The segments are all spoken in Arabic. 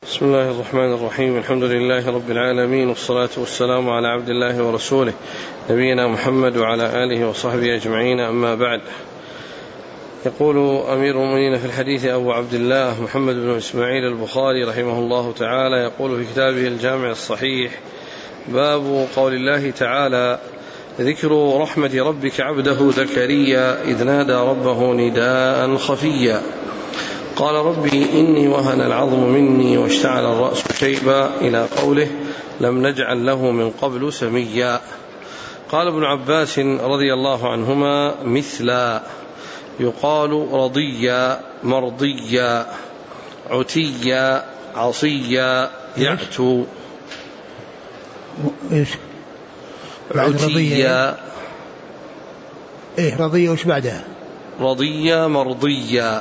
بسم الله الرحمن الرحيم. الحمد لله رب العالمين، والصلاة والسلام على عبد الله ورسوله نبينا محمد وعلى آله وصحبه أجمعين، أما بعد. يقول أمير المؤمنين في الحديث أبو عبد الله محمد بن إسماعيل البخاري رحمه الله تعالى، يقول في كتابه الجامع الصحيح: باب قول الله تعالى: ذكر رحمة ربك عبده زكريا إذ نادى ربه نداء خفيا. قال: ربي إني وهن العظم مني واشتعل الرأس شيبا، إلى قوله: لم نجعل له من قبل سميا. قال ابن عباس رضي الله عنهما: مثلا، يقال رضيا، مرضيا، عتيا، عصيا، يعتو. عتيا رضيا، وش بعدها؟ رضيا، مرضيا،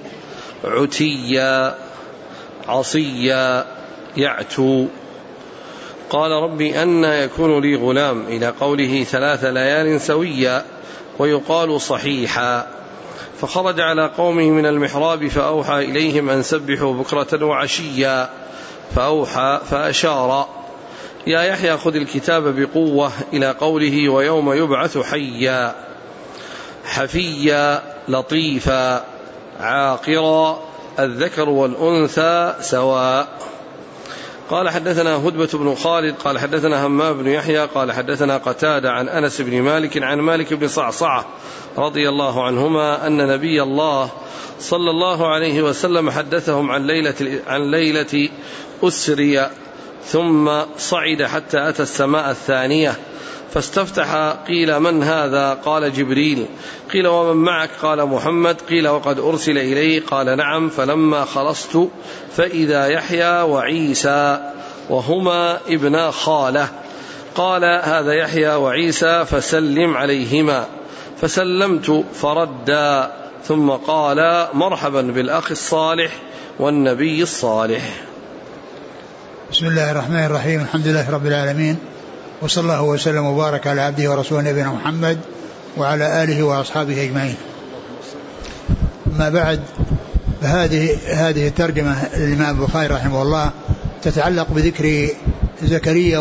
عتيا، عصيا، يعتو. قال: ربي أنى يكون لي غلام، إلى قوله: 3 ليال سويا، ويقال صحيحا. فخرج على قومه من المحراب فأوحى إليهم أن سبحوا بكرة وعشيا، فأوحى فأشار: يا يحيى خذ الكتاب بقوة، إلى قوله: ويوم يبعث حيا. حفيا، لطيفا، عاقرا، الذكر والأنثى سواء. قال: حدثنا هدبة بن خالد قال حدثنا همام بن يحيى قال حدثنا قتادة عن أنس بن مالك عن مالك بن صعصعة رضي الله عنهما أن نبي الله صلى الله عليه وسلم حدثهم عن ليلة أسري، ثم صعد حتى أتى السماء الثانية فاستفتح. قيل: من هذا؟ قال: جبريل. قيل: ومن معك؟ قال: محمد. قيل: وقد أرسل إليه؟ قال: نعم. فلما خلصت فإذا يحيى وعيسى وهما ابنا خالة. قال: هذا يحيى وعيسى فسلم عليهما. فسلمت فردا، ثم قال: مرحبا بالأخ الصالح والنبي الصالح. بسم الله الرحمن الرحيم. الحمد لله رب العالمين، وصلى الله وسلم وبارك على عبده ورسوله نبينا محمد وعلى آله وأصحابه أجمعين. أما بعد، هذه الترجمة للإمام البخاري رحمه الله تتعلق بذكر زكريا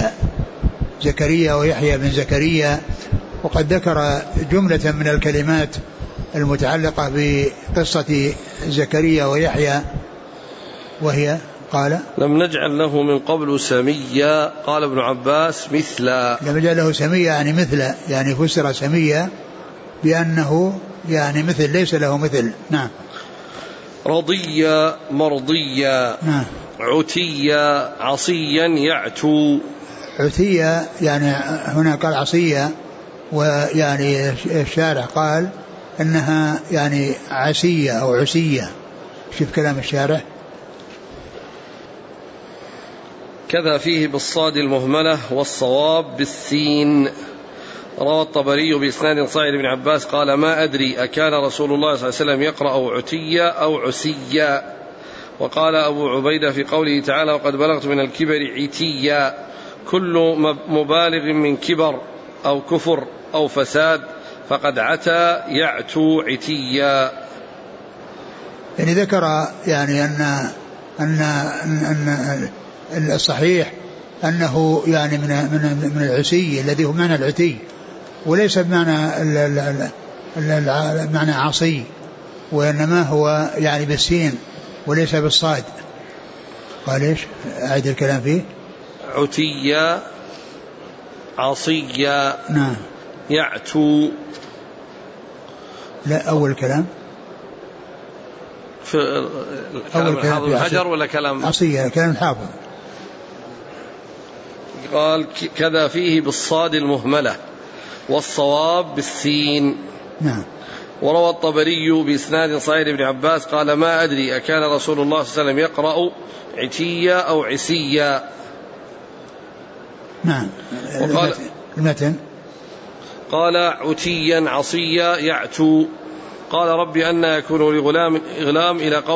ويحيى بن زكريا، وقد ذكر جملة من الكلمات المتعلقة بقصة زكريا ويحيى، وهي: قال: لم نجعل له من قبل سميا. قال ابن عباس: مثلا. لم نجعل له سميا يعني مثل، يعني فسر سميا بأنه يعني مثل، ليس له مثل. نعم. رضيا، مرضيا، نعم. عتيا، عصيا، يعتو. عتيا يعني هنا قال عصيا، ويعني الشارع قال انها يعني عسية او عسية. شوف كلام الشارع: كذا فيه بالصاد المهملة والصواب بالسين. روى الطبري بإسناد صحيح بن عباس قال: ما أدري أكان رسول الله صلى الله عليه وسلم يقرأ عتيا أو عسيا. وقال أبو عبيدة في قوله تعالى: وقد بلغت من الكبر عتيا، كل مبالغ من كبر أو كفر أو فساد فقد عتى يعتو عتيا. يعني ذكر يعني أن الصحيح أنه يعني من العسي الذي هو معنى العتي، وليس بمعنى عصي، وإنما هو يعني بالسين وليس بالصاد. قال: ايش؟ أعيد الكلام فيه: عتيا، عصيا، نعم، يعتو. لا، أول كلام في كلام الحافظ بن حجر ولا كلام عصيا؟ كلام الحافظ. قال: كذا فيه بالصاد المهملة والصواب بالسين. نعم. وروى الطبري بإسناد صحيح بن عباس قال: ما أدري أكان رسول الله صلى الله عليه وسلم يقرأ عتيا أو عسيا. نعم. وقال المتن: قال: عتيا، عصيا، يعتو. قال: ربي أنى يكون لغلام،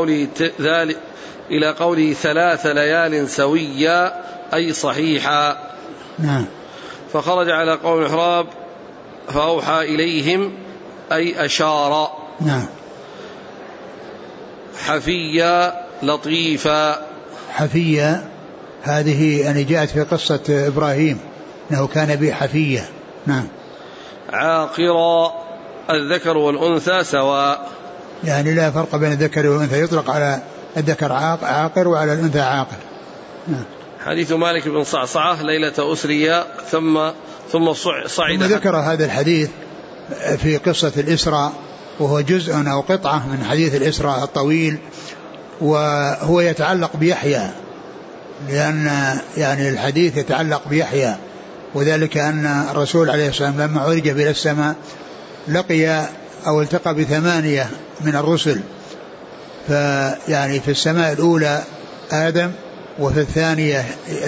إلى قوله 3 ليال سويا، أي صحيحا. نعم. فخرج على قوم المحراب فأوحى إليهم، أي أشار. نعم. حفيا، لطيفا. حفية هذه يعني جاءت في قصة إبراهيم أنه كان به حفية. نعم. عاقرا الذكر والأنثى سواء، يعني لا فرق بين الذكر والأنثى، يطلق على الذكر عاقر وعلى الأنثى عاقر. نعم. حديث مالك بن صعصعة ليلة أسري ثم صعد. ذكر هذا الحديث في قصة الإسراء، وهو جزء أو قطعة من حديث الإسراء الطويل، وهو يتعلق بيحيى، لأن يعني الحديث يتعلق بيحيى، وذلك أن الرسول عليه الصلاة والسلام لما عرج إلى السماء لقي أو التقى ب8 من الرسل، فيعني في السماء الأولى آدم، وفي الثانية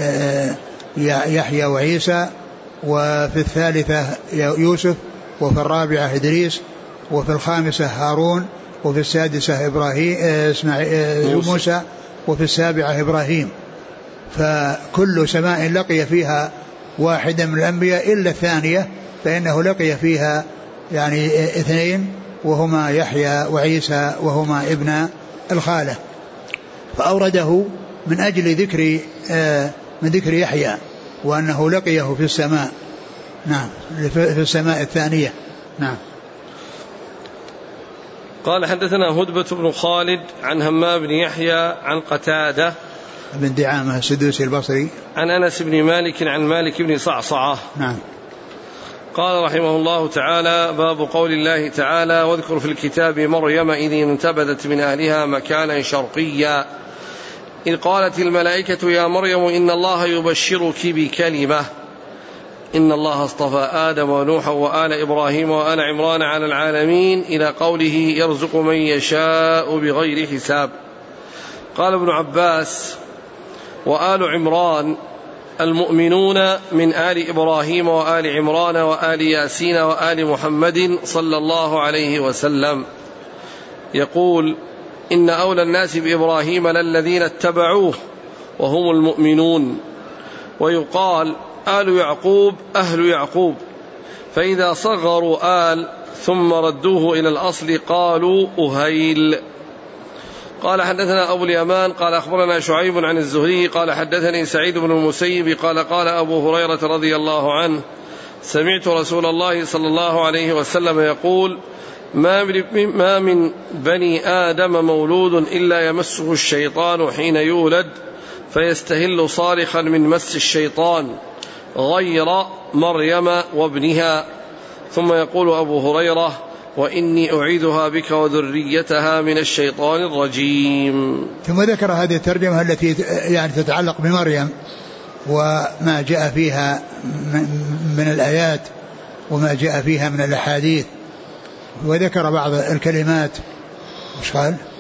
يحيى وعيسى، وفي الثالثة يوسف، وفي الرابعة إدريس، وفي الخامسة هارون، وفي السادسة إبراهيم موسى، وفي السابعة إبراهيم. فكل سماء لقي فيها واحدا من الأنبياء إلا الثانية، فإنه لقي فيها يعني 2 وهما يحيى وعيسى وهما ابن الخالة، فأورده من أجل من ذكر يحيى وأنه لقيه في السماء. نعم، في السماء الثانية. نعم. قال حدثنا هدبة بن خالد عن همام بن يحيى عن قتادة بن دعامة السدوسي البصري عن أنس بن مالك عن مالك بن صعصعة. نعم. قال رحمه الله تعالى: باب قول الله تعالى: واذكر في الكتاب مريم إذ انتبذت من أهلها مكانا شرقيا إذ قالت الملائكة يا مريم إن الله يبشرك بكلمة إن الله اصطفى آدم ونوحا وآل إبراهيم وآل عمران على العالمين إلى قوله يرزق من يشاء بغير حساب. قال ابن عباس: وآل عمران المؤمنون من آل إبراهيم وآل عمران وآل ياسين وآل محمد صلى الله عليه وسلم. يقول: إن أولى الناس بإبراهيم للذين اتبعوه وهم المؤمنون. ويقال آل يعقوب أهل يعقوب، فإذا صغروا آل ثم ردوه إلى الأصل قالوا أهيل. قال حدثنا أبو اليمان قال أخبرنا شعيب عن الزهري قال حدثني سعيد بن المسيب قال قال أبو هريرة رضي الله عنه: سمعت رسول الله صلى الله عليه وسلم يقول: ما من بني آدم مولود إلا يمسه الشيطان حين يولد فيستهل صارخا من مس الشيطان غير مريم وابنها. ثم يقول أبو هريرة: وإني أعيذها بك وذريتها من الشيطان الرجيم. ثم ذكر هذه الترجمة التي يعني تتعلق بمريم وما جاء فيها من الآيات وما جاء فيها من الأحاديث، وذكر بعض الكلمات. مش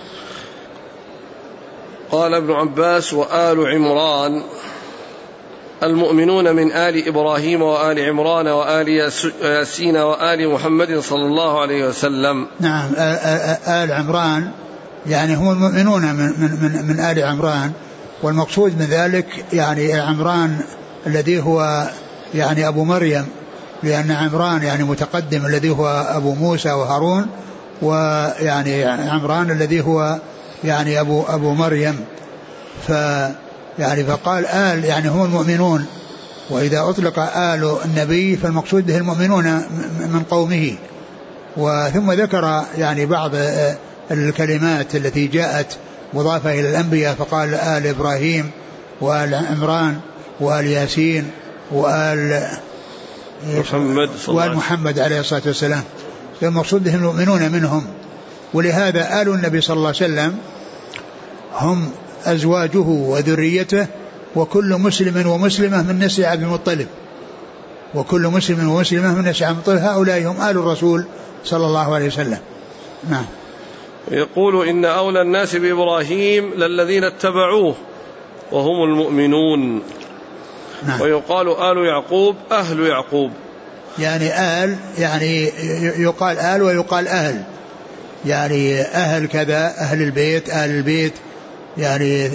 قال ابن عباس: وآل عمران المؤمنون من آل إبراهيم وآل عمران وآل ياسين وآل محمد صلى الله عليه وسلم. نعم، آل عمران يعني هم المؤمنون من آل عمران، والمقصود من ذلك يعني عمران الذي هو يعني أبو مريم، لأن عمران يعني متقدم الذي هو أبو موسى وهارون، ويعني عمران الذي هو يعني أبو مريم. يعني فقال آل يعني هم المؤمنون، وإذا أطلق آل النبي فالمقصود به المؤمنون من قومه. وثم ذكر يعني بعض الكلمات التي جاءت مضافة إلى الأنبياء، فقال آل إبراهيم وآل عمران وآل ياسين وآل محمد عليه الصلاة والسلام، فالمقصود به المؤمنون منهم. ولهذا آل النبي صلى الله عليه وسلم هم أزواجه وذريته وكل مسلم ومسلمة من نسل عبد المطلب، وكل مسلم ومسلمة من نسل عبد المطلب، هؤلاء هم آل الرسول صلى الله عليه وسلم. نعم. يقول: إن أولى الناس بإبراهيم للذين اتبعوه وهم المؤمنون. نعم. ويقال آل يعقوب أهل يعقوب، يعني آل يعني يقال آل ويقال أهل، يعني أهل كذا أهل البيت آل البيت، يعني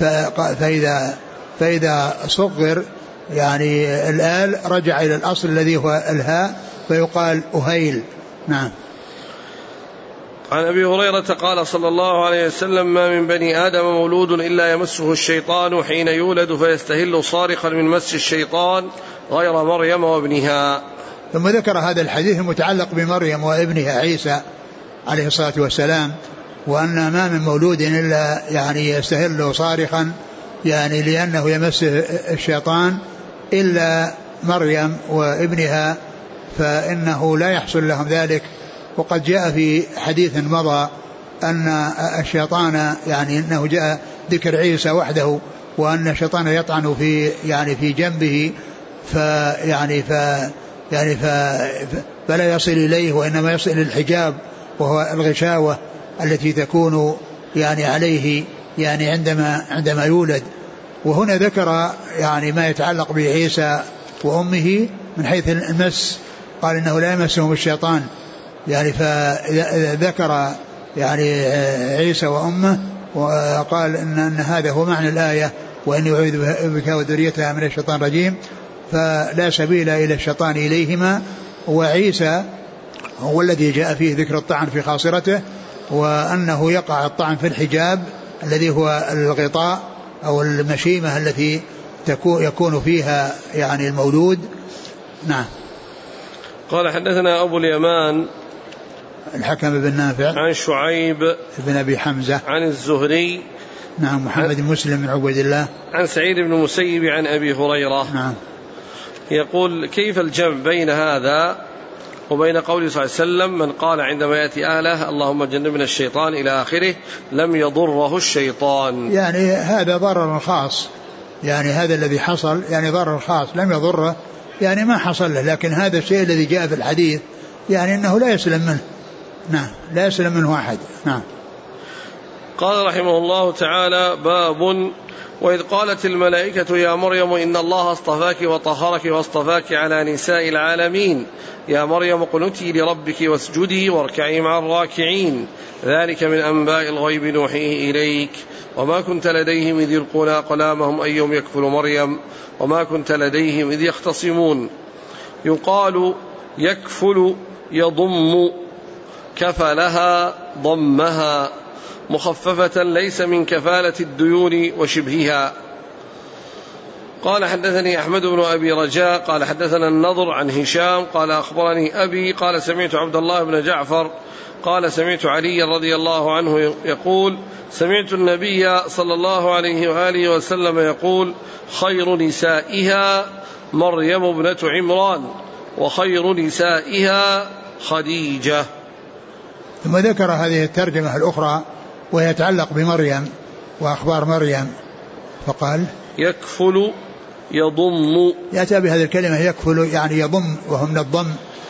فإذا صغر يعني الآل رجع إلى الأصل الذي هو الهاء فيقال أهيل. نعم. عن أبي هريرة قال صلى الله عليه وسلم: ما من بني آدم مولود إلا يمسه الشيطان حين يولد فيستهل صارخا من مس الشيطان غير مريم وابنها. ثم ذكر هذا الحديث المتعلق بمريم وابنها عيسى عليه الصلاة والسلام، وأن ما من مولود إلا يعني يستهل صارخا يعني لأنه يمسه الشيطان إلا مريم وابنها، فإنه لا يحصل لهم ذلك. وقد جاء في حديث مضى أن الشيطان يعني أنه جاء ذكر عيسى وحده، وأن الشيطان يطعن في يعني في جنبه فلا يصل إليه، وإنما يصل إلى الحجاب وهو الغشاوة التي تكون يعني عليه يعني عندما يولد. وهنا ذكر يعني ما يتعلق بعيسى وأمه من حيث المس، قال إنه لا يمسهم الشيطان يعني، فذكر يعني عيسى وأمه وقال إن هذا هو معنى الآية: وإني أعوذ بك وذريتها من الشيطان الرجيم، فلا سبيل إلى الشيطان إليهما. وعيسى هو الذي جاء فيه ذكر الطعن في خاصرته، وأنه يقع الطعن في الحجاب الذي هو الغطاء أو المشيمة التي يكون فيها يعني المولود. نعم. قال حدثنا أبو اليمان الحكم بن نافع عن شعيب بن أبي حمزة عن الزهري نعم محمد بن مسلم بن عبيد الله عن سعيد بن المسيب عن أبي هريرة. نعم. يقول: كيف الجمع بين هذا وبين قوله صلى الله عليه وسلم: من قال عندما يأتي أهله اللهم جنبنا الشيطان إلى آخره لم يضره الشيطان؟ يعني هذا ضرر خاص، يعني هذا الذي حصل يعني ضرر خاص لم يضره، يعني ما حصل له، لكن هذا الشيء الذي جاء في الحديث يعني أنه لا يسلم منه. نعم، لا يسلم منه أحد. نعم. قال رحمه الله تعالى: باب: وإذ قالت الملائكة يا مريم إن الله اصطفاك وطهرك واصطفاك على نساء العالمين، يا مريم اقنتي لربك واسجدي واركعي مع الراكعين، ذلك من أنباء الغيب نوحيه إليك، وما كنت لديهم إذ يلقون أقلامهم أيهم يكفل مريم وما كنت لديهم إذ يختصمون. يقال يكفل يضم، كفلها ضمها، مخففة ليس من كفالة الديون وشبهها. قال حدثني أحمد بن أبي رجاء قال حدثنا النضر عن هشام قال أخبرني أبي قال سمعت عبد الله بن جعفر قال سمعت علي رضي الله عنه يقول: سمعت النبي صلى الله عليه وآله وسلم يقول: خير نسائها مريم ابنة عمران وخير نسائها خديجة. ثم ذكر هذه الترجمة الأخرى وهي يتعلق بمريم وأخبار مريم، فقال: يكفل يضم، يأتي بهذه الكلمة يكفل يعني يضم، وهو من الضم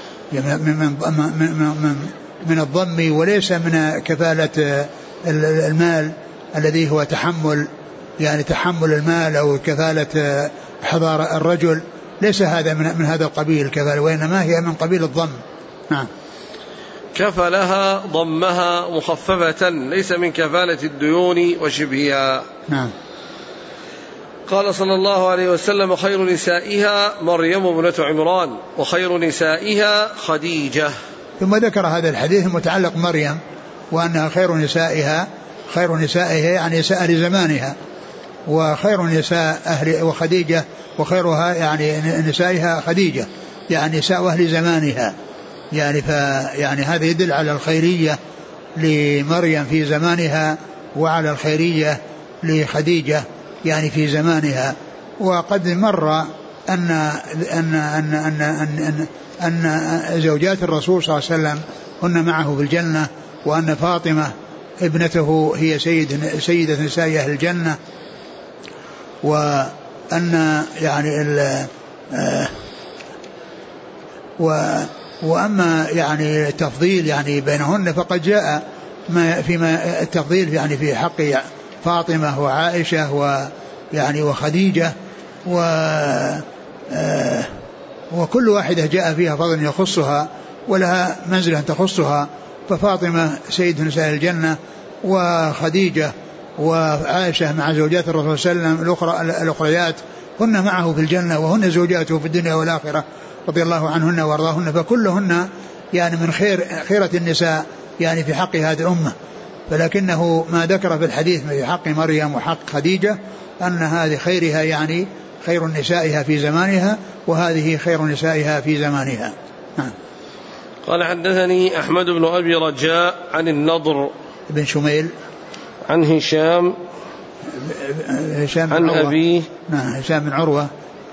من الضم وليس من كفالة المال الذي هو تحمل يعني تحمل المال أو كفالة حضار الرجل، ليس هذا من هذا القبيل الكفالة، وإنما هي من قبيل الضم. نعم. كفلها ضمها مخففة ليس من كفالة الديون وشبهها. نعم. قال صلى الله عليه وسلم: خير نسائها مريم ابنة عمران وخير نسائها خديجة. ثم ذكر هذا الحديث المتعلق مريم وأنها خير نسائها يعني نساء أهل زمانها، وخير نساء أهل وخديجة وخيرها يعني نسائها خديجة يعني نساء أهل زمانها، يعني هذا يدل على الخيرية لمريم في زمانها وعلى الخيرية لخديجة يعني في زمانها. وقد مر أن زوجات الرسول صلى الله عليه وسلم هن معه في الجنة، وأن فاطمة ابنته هي سيدة نساء أهل الجنة، وأن يعني وأما يعني التفضيل يعني بينهن فقد جاء فيما التفضيل يعني في حق فاطمة وعائشة ويعني وخديجة وكل واحدة جاء فيها فضل يخصها ولها منزلة تخصها، ففاطمة سيد نساء الجنة، وخديجة وعائشة مع زوجات الرسول صلى الله عليه وسلم الأخريات هن معه في الجنة وهن زوجاته في الدنيا والآخرة رضي الله عنهن وارضاهن، فكلهن يعني من خيرة النساء يعني في حق هذه الأمة، فلكنه ما ذكر في الحديث في حق مريم وحق خديجة أن هذه خيرها يعني خير نسائها في زمانها، وهذه خير نسائها في زمانها. قال حدثني أحمد بن أبي رجاء عن النضر بن شميل عن هشام عن أبيه هشام بن عروة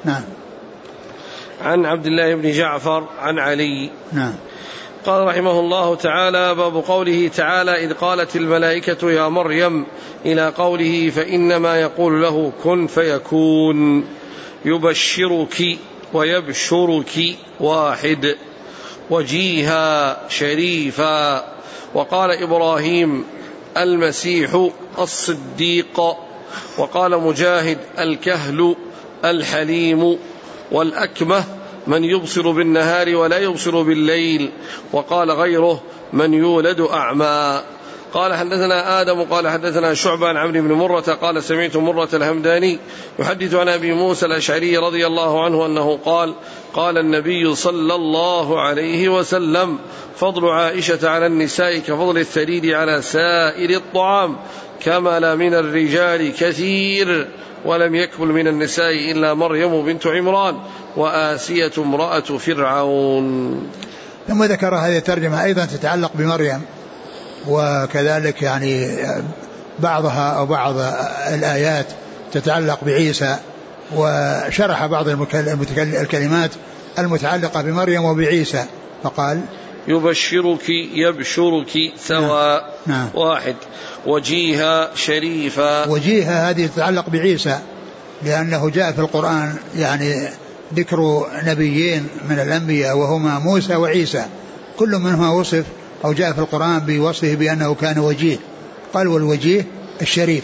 عن عبد الله بن جعفر عن علي. قال رحمه الله تعالى: باب قوله تعالى: إذ قالت الملائكة يا مريم إلى قوله فإنما يقول له كن فيكون. يبشرك ويبشرك واحد، وجيها شريفا. وقال إبراهيم المسيح الصديق. وقال مجاهد الكهل الحليم. والأكمه من يبصر بالنهار ولا يبصر بالليل. وقال غيره من يولد أعمى. قال حدثنا آدم قال حدثنا شعبة عن عمرو بن مرة قال سمعت مرة الهمداني يحدث عن أبي موسى الأشعري رضي الله عنه أنه قال: قال النبي صلى الله عليه وسلم: فضل عائشة على النساء كفضل الثريد على سائر الطعام، كمل من الرجال كثير، ولم يكمل من النساء إلا مريم بنت عمران وآسية امرأة فرعون. ثم ذكر هذه الترجمة أيضا تتعلق بمريم، وكذلك يعني بعضها أو بعض الآيات تتعلق بعيسى، وشرح بعض الكلمات المتعلقة بمريم وبعيسى، فقال: يبشرك يبشرك سواء. واحد. وجيها شريفا. وجيها هذه تتعلق بعيسى، لأنه جاء في القرآن يعني ذكر نبيين من الأنبياء وهما موسى وعيسى، كل منهما وصف أو جاء في القرآن بوصفه بأنه كان وجيه، قال والوجيه الشريف.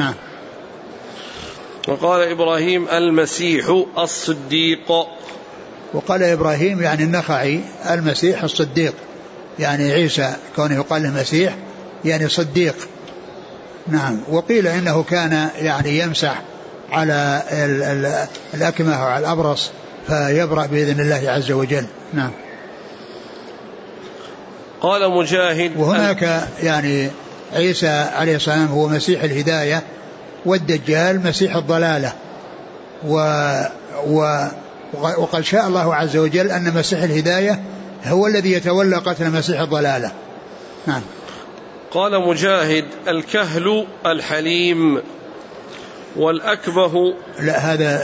وقال إبراهيم المسيح الصديق. وقال إبراهيم يعني النخعي المسيح الصديق، يعني عيسى كونه يقال له مسيح يعني صديق. وقيل إنه كان يعني يمسح على الأكمه وعلى الأبرص فيبرأ بإذن الله عز وجل. قال مجاهد: وهناك يعني عيسى عليه السلام هو مسيح الهداية، والدجال مسيح الضلالة، وقد شاء الله عز وجل أن مسيح الهداية هو الذي يتولى قتل مسيح الضلالة. قال مجاهد: الكهل الحليم. والأكبه لا هذا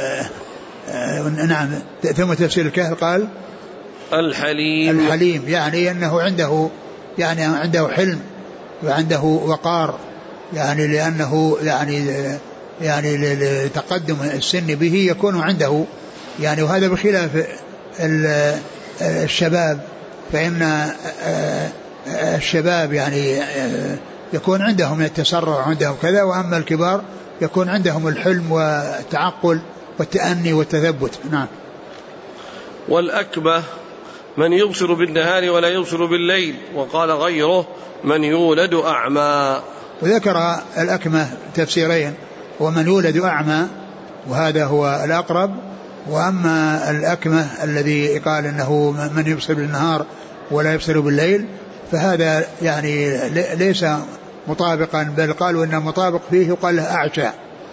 ثم تفسير الكهل قال الحليم يعني أنه عنده حلم وعنده وقار، يعني لأنه يعني لتقدم السن به يكون عنده يعني، وهذا بخلاف الشباب، فإن الشباب يعني يكون عندهم التسرع وعندهم كذا، وأما الكبار يكون عندهم الحلم والتعقل والتأني والتثبت. والأكبه من يبصر بالنهار ولا يبصر بالليل. وقال غيره من يولد أعمى. وذكر الأكمه تفسيرين: ومن يولد أعمى وهذا هو الأقرب، وأما الأكمه الذي قال إنه من يبصر بالنهار ولا يبصر بالليل فهذا يعني ليس مطابقا، بل قالوا إنه مطابق فيه يقال له أعشى.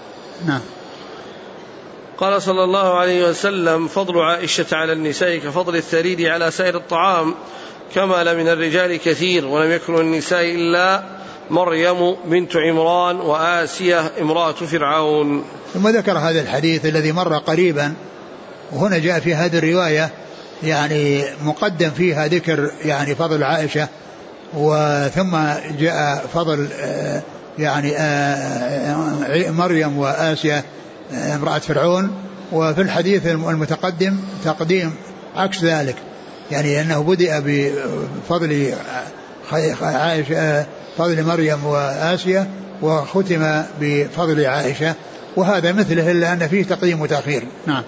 قال صلى الله عليه وسلم: فضل عائشة على النساء كفضل الثريد على سائر الطعام، كمل من الرجال كثير، ولم يكن النساء إلا مريم بنت عمران وآسية امرأة فرعون. ثم ذكر هذا الحديث الذي مر قريبا، وهنا جاء في هذه الرواية يعني مقدم فيها ذكر يعني فضل عائشة، وثم جاء فضل يعني مريم وآسية امرأة فرعون. وفي الحديث المتقدم تقديم عكس ذلك، يعني أنه بدأ بفضل عائشة فضل مريم وآسية وختم بفضل عائشة، وهذا مثله إلا أن فيه تقديم وتأخير.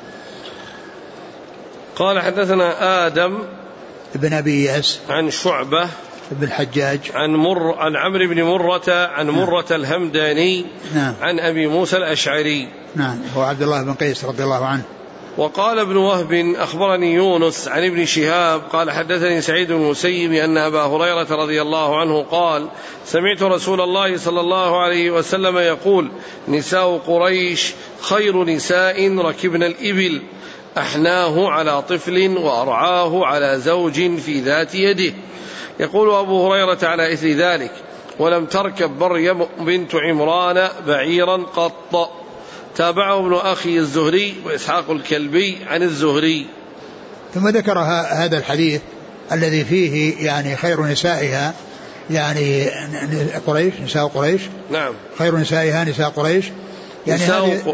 قال حدثنا آدم ابن أبي إياس عن شعبة ابن الحجاج عن عمرو بن مرة عن مرة الهمداني عن أبي موسى الأشعري هو عبد الله بن قيس رضي الله عنه وقال ابن وهب أخبرني يونس عن ابن شهاب قال حدثني سعيد بن المسيب أن أبا هريرة رضي الله عنه قال سمعت رسول الله صلى الله عليه وسلم يقول نساء قريش خير نساء ركبن الإبل أحناه على طفل وأرعاه على زوج في ذات يده. يقول أبو هريرة على إثر ذلك ولم تركب مريم بنت عمران بعيرا قط. تابعه ابن أخي الزهري وإسحاق الكلبي عن الزهري. ثم ذكر هذا الحديث الذي فيه يعني خير نسائها يعني قريش نساء قريش. نعم. خير نسائها نساء قريش يعني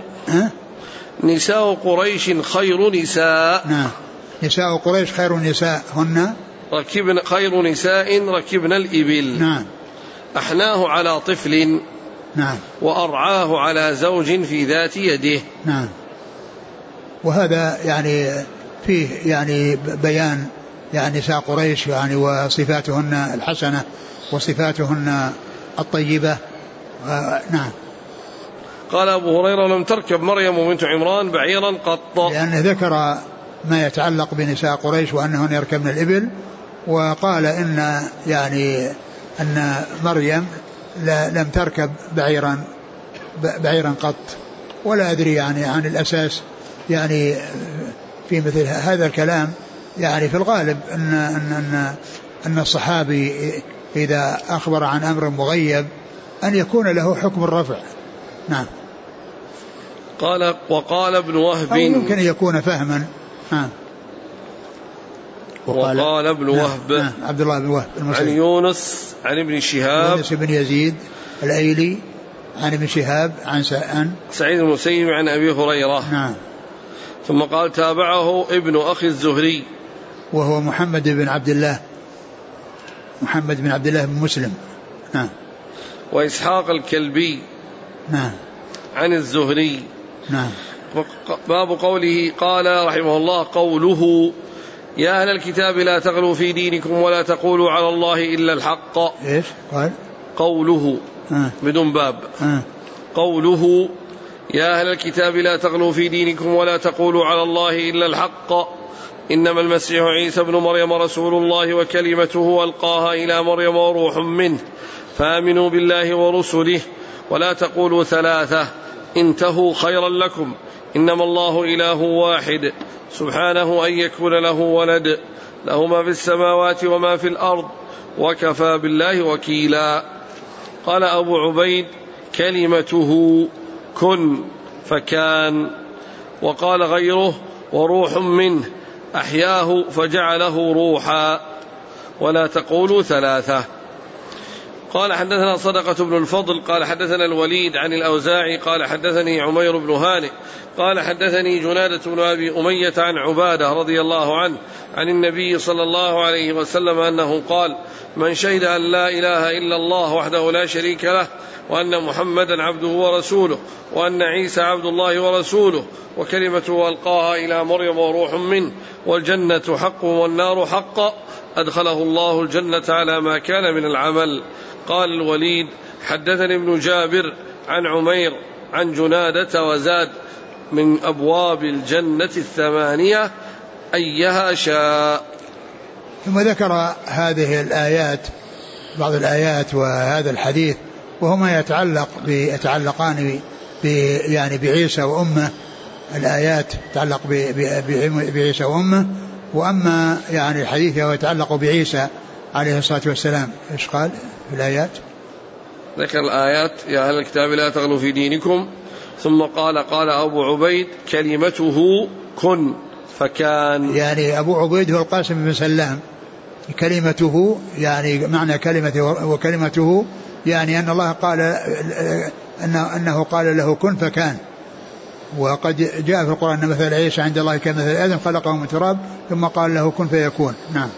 نساء قريش خير نساء. نعم. نساء قريش خير نساء هن خير نساء ركبن الإبل. نعم. أحناه على طفل. نعم. وأرعاه على زوج في ذات يده. نعم. وهذا يعني فيه يعني بيان يعني نساء قريش يعني وصفاتهن الحسنة وصفاتهن الطيبة. نعم. قال أبو هريرة لم تركب مريم بنت عمران بعيرا قط. لأنه ذكر ما يتعلق بنساء قريش وأنهن يركبن الإبل، وقال إن يعني أن مريم لم تركب بعيرا قط. ولا أدري يعني عن الأساس يعني في مثل هذا الكلام يعني في الغالب أن الصحابي إذا أخبر عن أمر مغيب أن يكون له حكم الرفع. نعم. وقال ابن وهب أو يمكن أن يكون فهما. نعم. وقال ابن وهب عبد الله بن وهب عن يونس عن ابن شهاب يونس بن يزيد الأيلي عن ابن شهاب عن سعيد المسيب عن أبي هريرة. نعم. ثم قال تابعه ابن أخي الزهري وهو محمد بن عبد الله بن مسلم. نعم. وإسحاق الكلبي. نعم. عن الزهري. نعم. باب قوله قال رحمه الله قوله يا أهل الكتاب لا تغلوا في دينكم ولا تقولوا على الله إلا الحق. إيش قال؟ قوله بدون باب. قوله يا أهل الكتاب لا تغلوا في دينكم ولا تقولوا على الله إلا الحق إنما المسيح عيسى ابن مريم رسول الله وكلمته ألقاها إلى مريم وروح منه فآمنوا بالله ورسله ولا تقولوا ثلاثة انتهوا خيرا لكم إنما الله إله واحد سبحانه أن يكون له ولد له ما في السماوات وما في الأرض وكفى بالله وكيلا. قال أبو عبيد كلمته كن فكان. وقال غيره وروح منه أحياه فجعله روحا ولا تقولوا ثلاثة. قال حدثنا صدقة بن الفضل قال حدثنا الوليد عن الأوزاعي قال حدثني عمير بن هانئ قال حدثني جنادة بن أبي أمية عن عبادة رضي الله عنه عن النبي صلى الله عليه وسلم أنه قال من شهد أن لا إله إلا الله وحده لا شريك له وأن محمدا عبده ورسوله وأن عيسى عبد الله ورسوله وكلمته ألقاها إلى مريم وروح منه والجنة حق والنار حق أدخله الله الجنة على ما كان من العمل. قال الوليد حدثني ابن جابر عن عمير عن جنادة وزاد من أبواب الجنة 8 أيها شاء. ثم ذكر هذه الآيات بعض الآيات وهذا الحديث وهما يتعلقان يعني بعيسى وأمه. الآيات تتعلق بعيسى وأمه، وأما يعني الحديث يتعلق بعيسى عليه الصلاة والسلام. إيش قال في الآيات؟ ذكر الآيات يا أهل الكتاب لا تغلوا في دينكم ثم قال أبو عبيد كلمته كن فكان. يعني أبو عبيد هو القاسم بن سلام. كلمته يعني معنى كلمته وكلمته يعني أن الله قال أنه قال له كن فكان. وقد جاء في القرآن أن مثل عيسى عند الله كمثل آدم خلقه من تراب ثم قال له كن فيكون. نعم.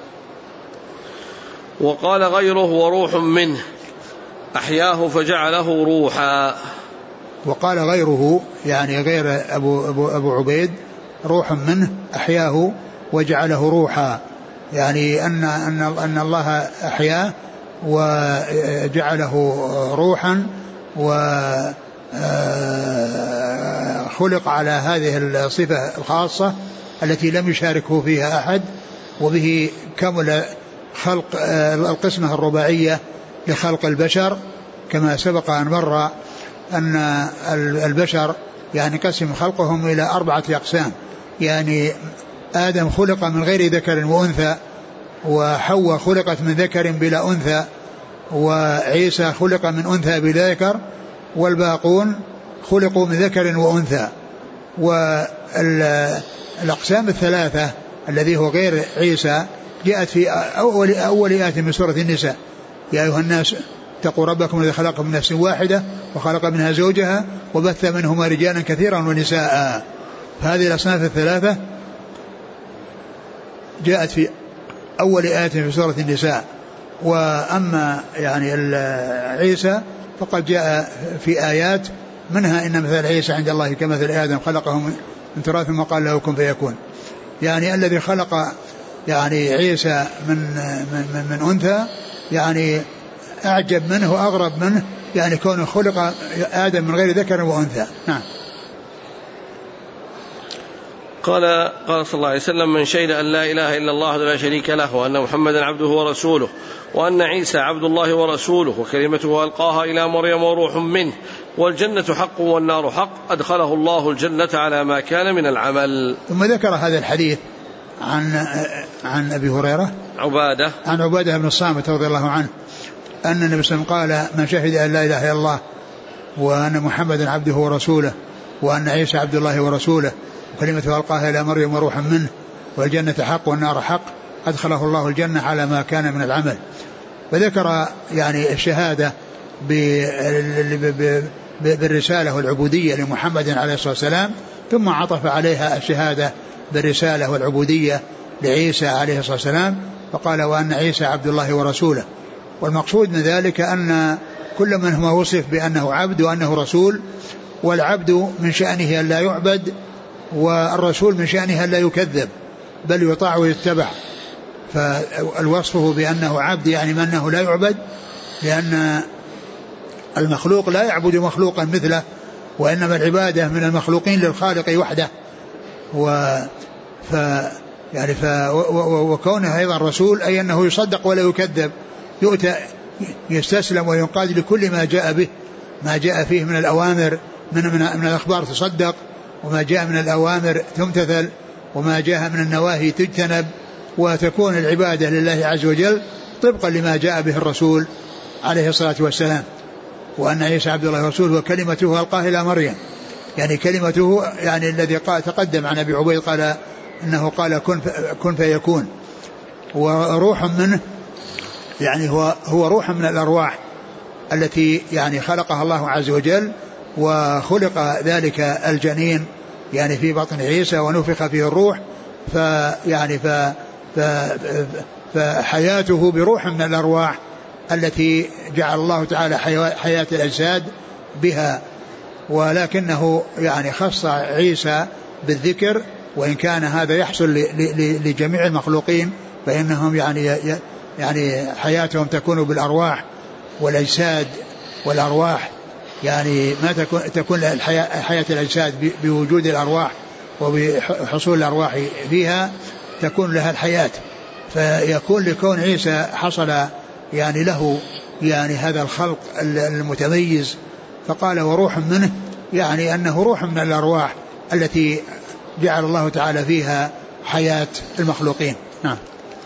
وقال غيره وروح منه أحياه فجعله روحا. وقال غيره يعني غير أبو عبيد روح منه أحياه وجعله روحا، يعني أن الله أحياه وجعله روحا خلق على هذه الصفة الخاصة التي لم يشاركه فيها أحد، وبه كمل خلق القسمة الرباعية لخلق البشر، كما سبق أن مر أن البشر يعني قسم خلقهم إلى 4 أقسام. يعني آدم خلق من غير ذكر وأنثى، وحواء خلقت من ذكر بلا أنثى، وعيسى خلق من أنثى بلا ذكر، والباقون خلقوا من ذكر وأنثى. والأقسام الثلاثة الذي هو غير عيسى جاءت في أول آية من سورة النساء: يا أيها الناس اتقوا ربكم الذي خلقكم من نفس واحدة وخلق منها زوجها وبث منهما رجالا كثيرا ونساء. فهذه الأصناف الثلاثة جاءت في أول آية في سورة النساء. وأما يعني عيسى فقد جاء في آيات منها إن مثل عيسى عند الله كمثل آدم خلقه من تراب ثم قال له كن فيكون. يعني الذي خلق يعني عيسى من أنثى يعني أعجب منه وأغرب منه، يعني كونه خلق آدم من غير ذكر وأنثى. نعم. قال صلى الله عليه وسلم: من شهد أن لا إله إلا الله لا شريك له وأن محمدا عبده ورسوله وأن عيسى عبد الله ورسوله وكلمته ألقاها إلى مريم وروح منه والجنة حق والنار حق أدخله الله الجنة على ما كان من العمل. ثم ذكر هذا الحديث عن أبي هريرة عن عبادة بن الصامت رضي الله عنه أن النبي صلى الله عليه وسلم قال: من شهد أن لا إله إلا الله وأن محمدا عبده ورسوله وأن عيسى عبد الله ورسوله وكلمته ألقاها إلى مريم وروح منه والجنة حق والنار حق أدخله الله الجنة على ما كان من العمل. فذكر يعني الشهادة بالرسالة والعبودية لمحمد عليه الصلاة والسلام، ثم عطف عليها الشهادة بالرسالة والعبودية لعيسى عليه الصلاة والسلام، فقال: وأن عيسى عبد الله ورسوله. والمقصود من ذلك أن كل من هو وصف بأنه عبد وأنه رسول، والعبد من شأنه أن لا يعبد، والرسول من شأنه أن لا يكذب بل يطاع ويتبع. فالوصفه بأنه عبد يعني من أنه لا يعبد، لأن المخلوق لا يعبد مخلوقا مثله، وإنما العبادة من المخلوقين للخالق وحده. وكونه أيضا رسول أي أنه يصدق ولا يكذب، يؤتى يستسلم وينقاد لكل ما جاء به، ما جاء فيه من الأوامر من الأخبار تصدق، وما جاء من الأوامر تمتثل، وما جاء من النواهي تجتنب، وتكون العبادة لله عز وجل طبقا لما جاء به الرسول عليه الصلاة والسلام. وأن عيسى عبد الله ورسوله وكلمته ألقاها إلى مريم، يعني كلمته يعني الذي تقدم عن أبي عبيد قال إنه قال كن فيكون. وروح منه يعني هو روح من الأرواح التي يعني خلقها الله عز وجل، وخلق ذلك الجنين يعني في بطن عيسى ونفخ فيه الروح، فحياته بروح من الأرواح التي جعل الله تعالى حياة الأجساد بها. ولكنه يعني خص عيسى بالذكر، وإن كان هذا يحصل لجميع المخلوقين، فإنهم يعني حياتهم تكون بالأرواح والأجساد والأرواح، يعني ما تكون حياة الأجساد بوجود الأرواح وبحصول الأرواح فيها تكون لها الحياة. فيكون لكون عيسى حصل يعني له يعني هذا الخلق المتميز، فقال وروح منه، يعني أنه روح من الأرواح التي جعل الله تعالى فيها حياة المخلوقين. نعم.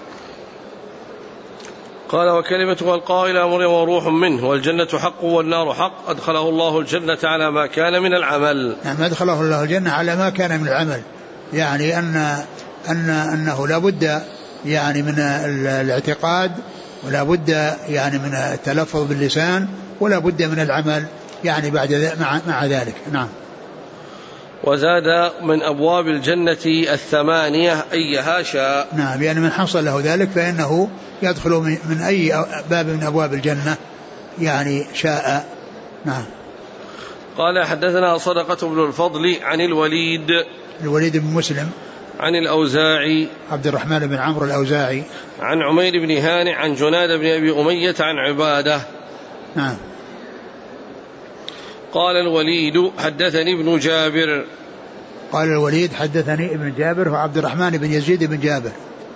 قال: وكلمته ألقاها إلى مريم وروح منه والجنة حق والنار حق أدخله الله الجنة على ما كان من العمل. نعم، أدخله الله الجنة على ما كان من العمل، يعني أنه لا بد يعني من الاعتقاد، ولا بد يعني من التلفظ باللسان، ولا بد من العمل يعني بعد مع ذلك. نعم. وزاد: من أبواب الجنة 8 أيها شاء. نعم، يعني من حصل له ذلك فإنه يدخل من أي باب من أبواب الجنة يعني شاء. نعم. قال: حدثنا صدقة بن الفضل عن الوليد بن مسلم عن الأوزاعي عبد الرحمن بن عمرو الأوزاعي عن عمير بن هانئ عن جناد بن أبي أمية عن عبادة. نعم. قال الوليد: حدثني ابن جابر قال الوليد حدثني ابن جابر وعبد الرحمن بن يزيد بن جابر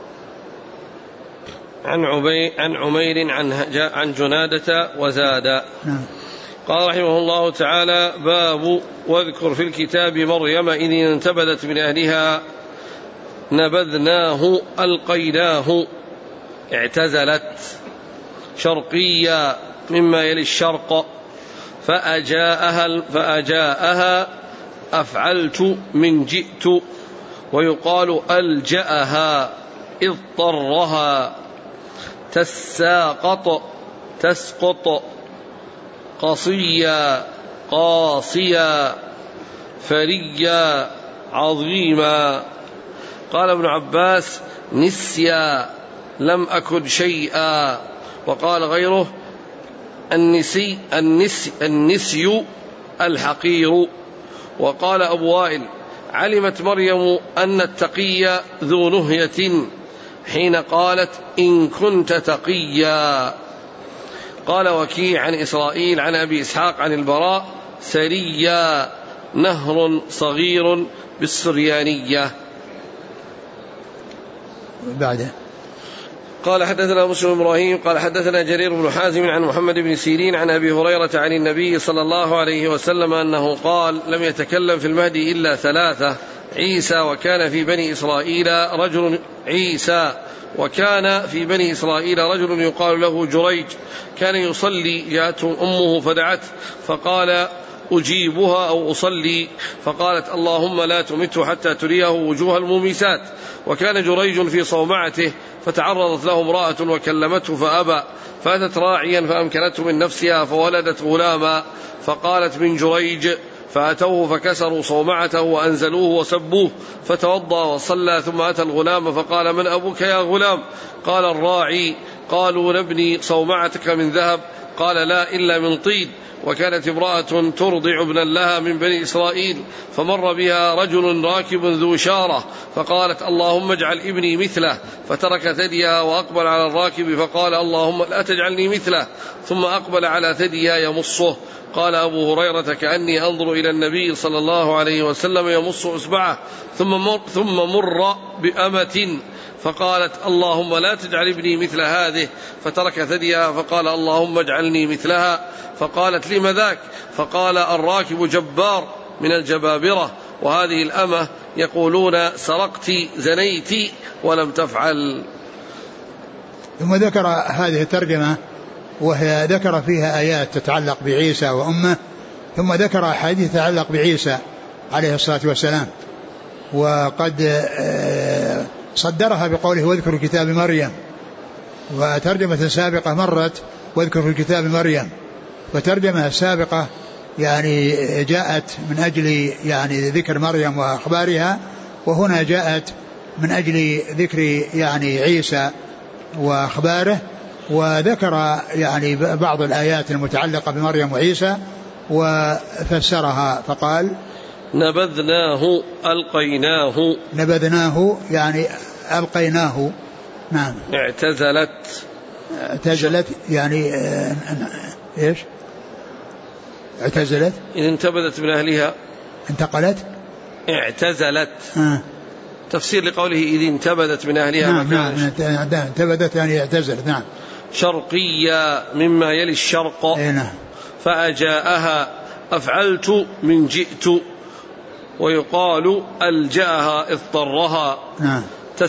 عن عمير عن جنادة وزاد. قال رحمه الله تعالى: باب واذكر في الكتاب مريم إذ انتبذت من أهلها نبذناه ألقيناه اعتزلت شرقيا مما يلي الشرق فأجاءها أفعلت من جئت، ويقال ألجأها اضطرها تسقط قصيا قاصيا فريا عظيما. قال ابن عباس: نسيا لم أكن شيئا. وقال غيره: النسي الحقير. وقال أبو وائل: علمت مريم أن التقي ذو نهية حين قالت إن كنت تقيا. قال وكيع عن إسرائيل عن أبي إسحاق عن البراء: سريا نهر صغير بالسريانية. بعده قال حدثنا مسلم إبراهيم قال حدثنا جرير بن حازم عن محمد بن سيرين عن أبي هريرة عن النبي صلى الله عليه وسلم أنه قال: لم يتكلم في المهدي إلا ثلاثة: عيسى، وكان في بني إسرائيل رجل يقال له جريج، كان يصلي، جاءته أمه فدعته فقال: أجيبها أو أصلي؟ فقالت: اللهم لا تمته حتى تريه وجوه المومسات. وكان جريج في صومعته، فتعرضت له امرأة وكلمته فأبى، فأتت راعيا فأمكنته من نفسها فولدت غلاما، فقالت: من جريج. فأتوه فكسروا صومعته وأنزلوه وسبوه، فتوضأ وصلى، ثم أتى الغلام فقال: من أبوك يا غلام؟ قال: الراعي. قالوا: نبني صومعتك من ذهب؟ قال: لا، إلا من طين. وكانت امرأة ترضع ابنا لها من بني إسرائيل، فمر بها رجل راكب ذو شارة، فقالت: اللهم اجعل ابني مثله، فترك ثديها وأقبل على الراكب فقال: اللهم لا تجعلني مثله، ثم أقبل على ثديها يمصه. قال أبو هريرة: كأني أنظر إلى النبي صلى الله عليه وسلم يمص إصبعه، ثم مر بأمة فقالت: اللهم لا تجعل ابني مثل هذه، فترك ثديها فقال: اللهم اجعلني مثلها. فقالت: لم ذاك؟ فقال: الراكب جبار من الجبابرة، وهذه الأمة يقولون سرقت زنيت ولم تفعل. ثم ذكر هذه الترجمة وهي ذكر فيها آيات تتعلق بعيسى وأمه، ثم ذكر أحاديث تتعلق بعيسى عليه الصلاة والسلام، وقد صدرها بقوله واذكر في كتاب مريم، وترجمة سابقة مرت واذكر في كتاب مريم، وترجمة سابقة يعني جاءت من أجل يعني ذكر مريم وأخبارها، وهنا جاءت من أجل ذكر يعني عيسى وأخباره، وذكر يعني بعض الآيات المتعلقة بمريم وعيسى وفسرها فقال: نبذناه ألقيناه. نبذناه يعني ألقيناه. نعم. اعتزلت يعني إيش؟ اعتزلت إذ انتبذت من أهلها، انتقلت، اعتزلت. تفسير لقوله إذ انتبذت من أهلها. نعم انتبذت يعني اعتزلت. نعم. شرقيا مما يلي الشرق. نعم. فأجاءها أفعلت من جئت، ويقال ألجأها اضطرها. نعم.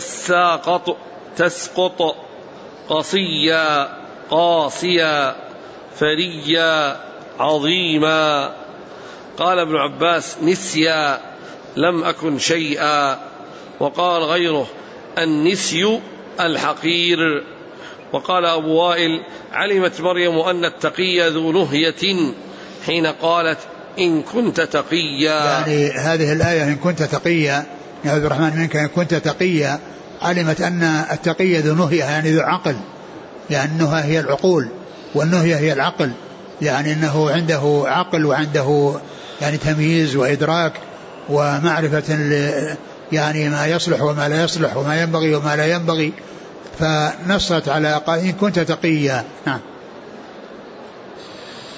تسقط قصيا قاسيا فريا عظيما. قال ابن عباس: نسيا لم أكن شيئا. وقال غيره: النسي الحقير. وقال أبو وائل: علمت مريم أن التقي ذو نهية حين قالت إن كنت تقيا. يعني هذه الآية إن كنت تقيا يا عبد الرحمن منك إن كنت تقيا، علمت أن التقي ذو نهية يعني ذو عقل، يعني النهى هي العقول والنهية هي العقل، يعني أنه عنده عقل وعنده يعني تمييز وإدراك ومعرفة يعني ما يصلح وما لا يصلح وما ينبغي وما لا ينبغي، فنصت على إن كنت تقيا. نعم.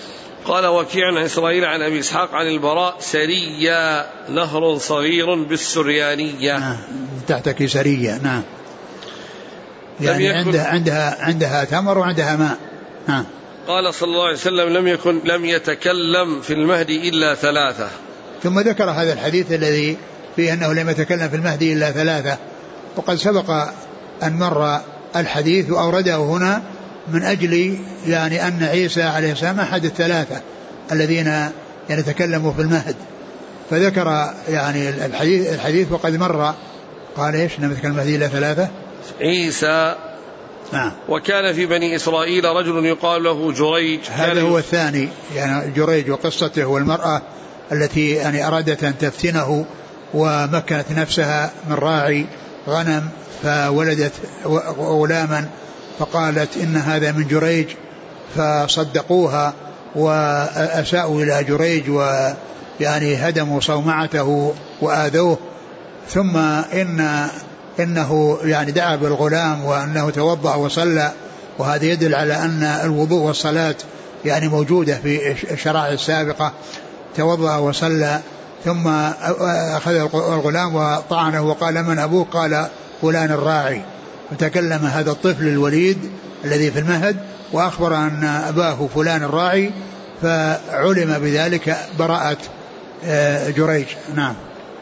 قال وكيع عن إسرائيل عن أبي إسحاق عن البراء سريا نهر صغير بالسريانية. تحت كيسرية. نعم. يعني عندها تمر وعندها ماء. نعم. قال صلى الله عليه وسلم لم يتكلم في المهدي إلا ثلاثة. ثم ذكر هذا الحديث الذي فيه أنه لم يتكلم في المهدي إلا ثلاثة، وقد سبق أن مر الحديث وأورده هنا من أجل يعني أن عيسى عليه السلام أحد الثلاثة الذين يتكلموا في المهد، فذكر يعني الحديث وقد مر. قال إيش؟ لم يتكلم المهدي إلا ثلاثة عيسى. نعم. وكان في بني إسرائيل رجل يقال له جريج. هذا هو الثاني، يعني جريج وقصته والمرأة التي يعني أرادت أن تفتنه ومكنت نفسها من راعي غنم فولدت غلاما، فقالت إن هذا من جريج، فصدقوها وأساءوا إلى جريج ويعني هدموا صومعته وآذوه. ثم إنه يعني دعا بالغلام وأنه توضأ وصلى، وهذا يدل على أن الوضوء والصلاة يعني موجودة في الشرائع السابقة. توضأ وصلى ثم أخذ الغلام وطعنه وقال من أبوك؟ قال فلان الراعي. فتكلم هذا الطفل الوليد الذي في المهد وأخبر أن أباه فلان الراعي، فعلم بذلك براءة جريج. نعم.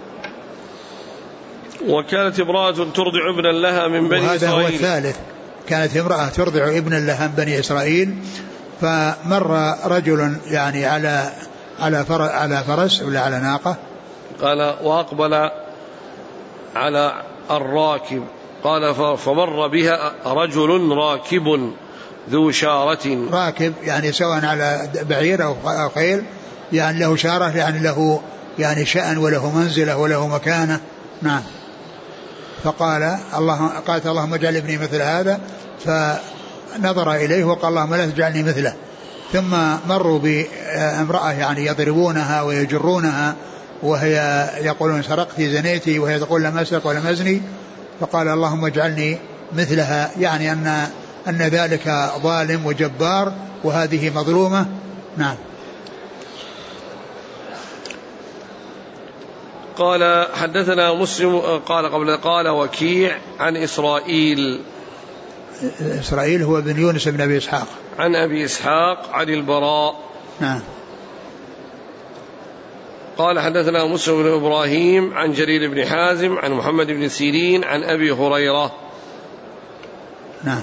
وكانت امرأة ترضع ابنا لها من بني إسرائيل. وهذا هو الثالث، كانت امرأة ترضع ابنا لها من بني إسرائيل، فمر رجل يعني على فرس ولا على ناقة، قال وأقبل على الراكب، قال فمر بها رجل راكب ذو شارة. راكب يعني سواء على بعير أو خيل، يعني له شارة، يعني له يعني شأن وله منزلة وله مكانة. نعم. فقال اللهم اجعل ابني مثل هذا، فنظر إليه وقال اللهم لا تجعلني مثله. ثم مروا بامرأة يعني يضربونها ويجرونها وهي يقولون سرقتي زنيتي، وهي تقول لم أسرق ولم أزني، فقال اللهم اجعلني مثلها، يعني أن ذلك ظالم وجبار وهذه مظلومة. نعم. قال حدثنا مسلم قال وكيع عن إسرائيل هو بن يونس بن أبي إسحاق عن أبي إسحاق عن البراء. نعم. قال حدثنا مسلم بن إبراهيم عن جرير بن حازم عن محمد بن سيرين عن أبي هريرة. نعم.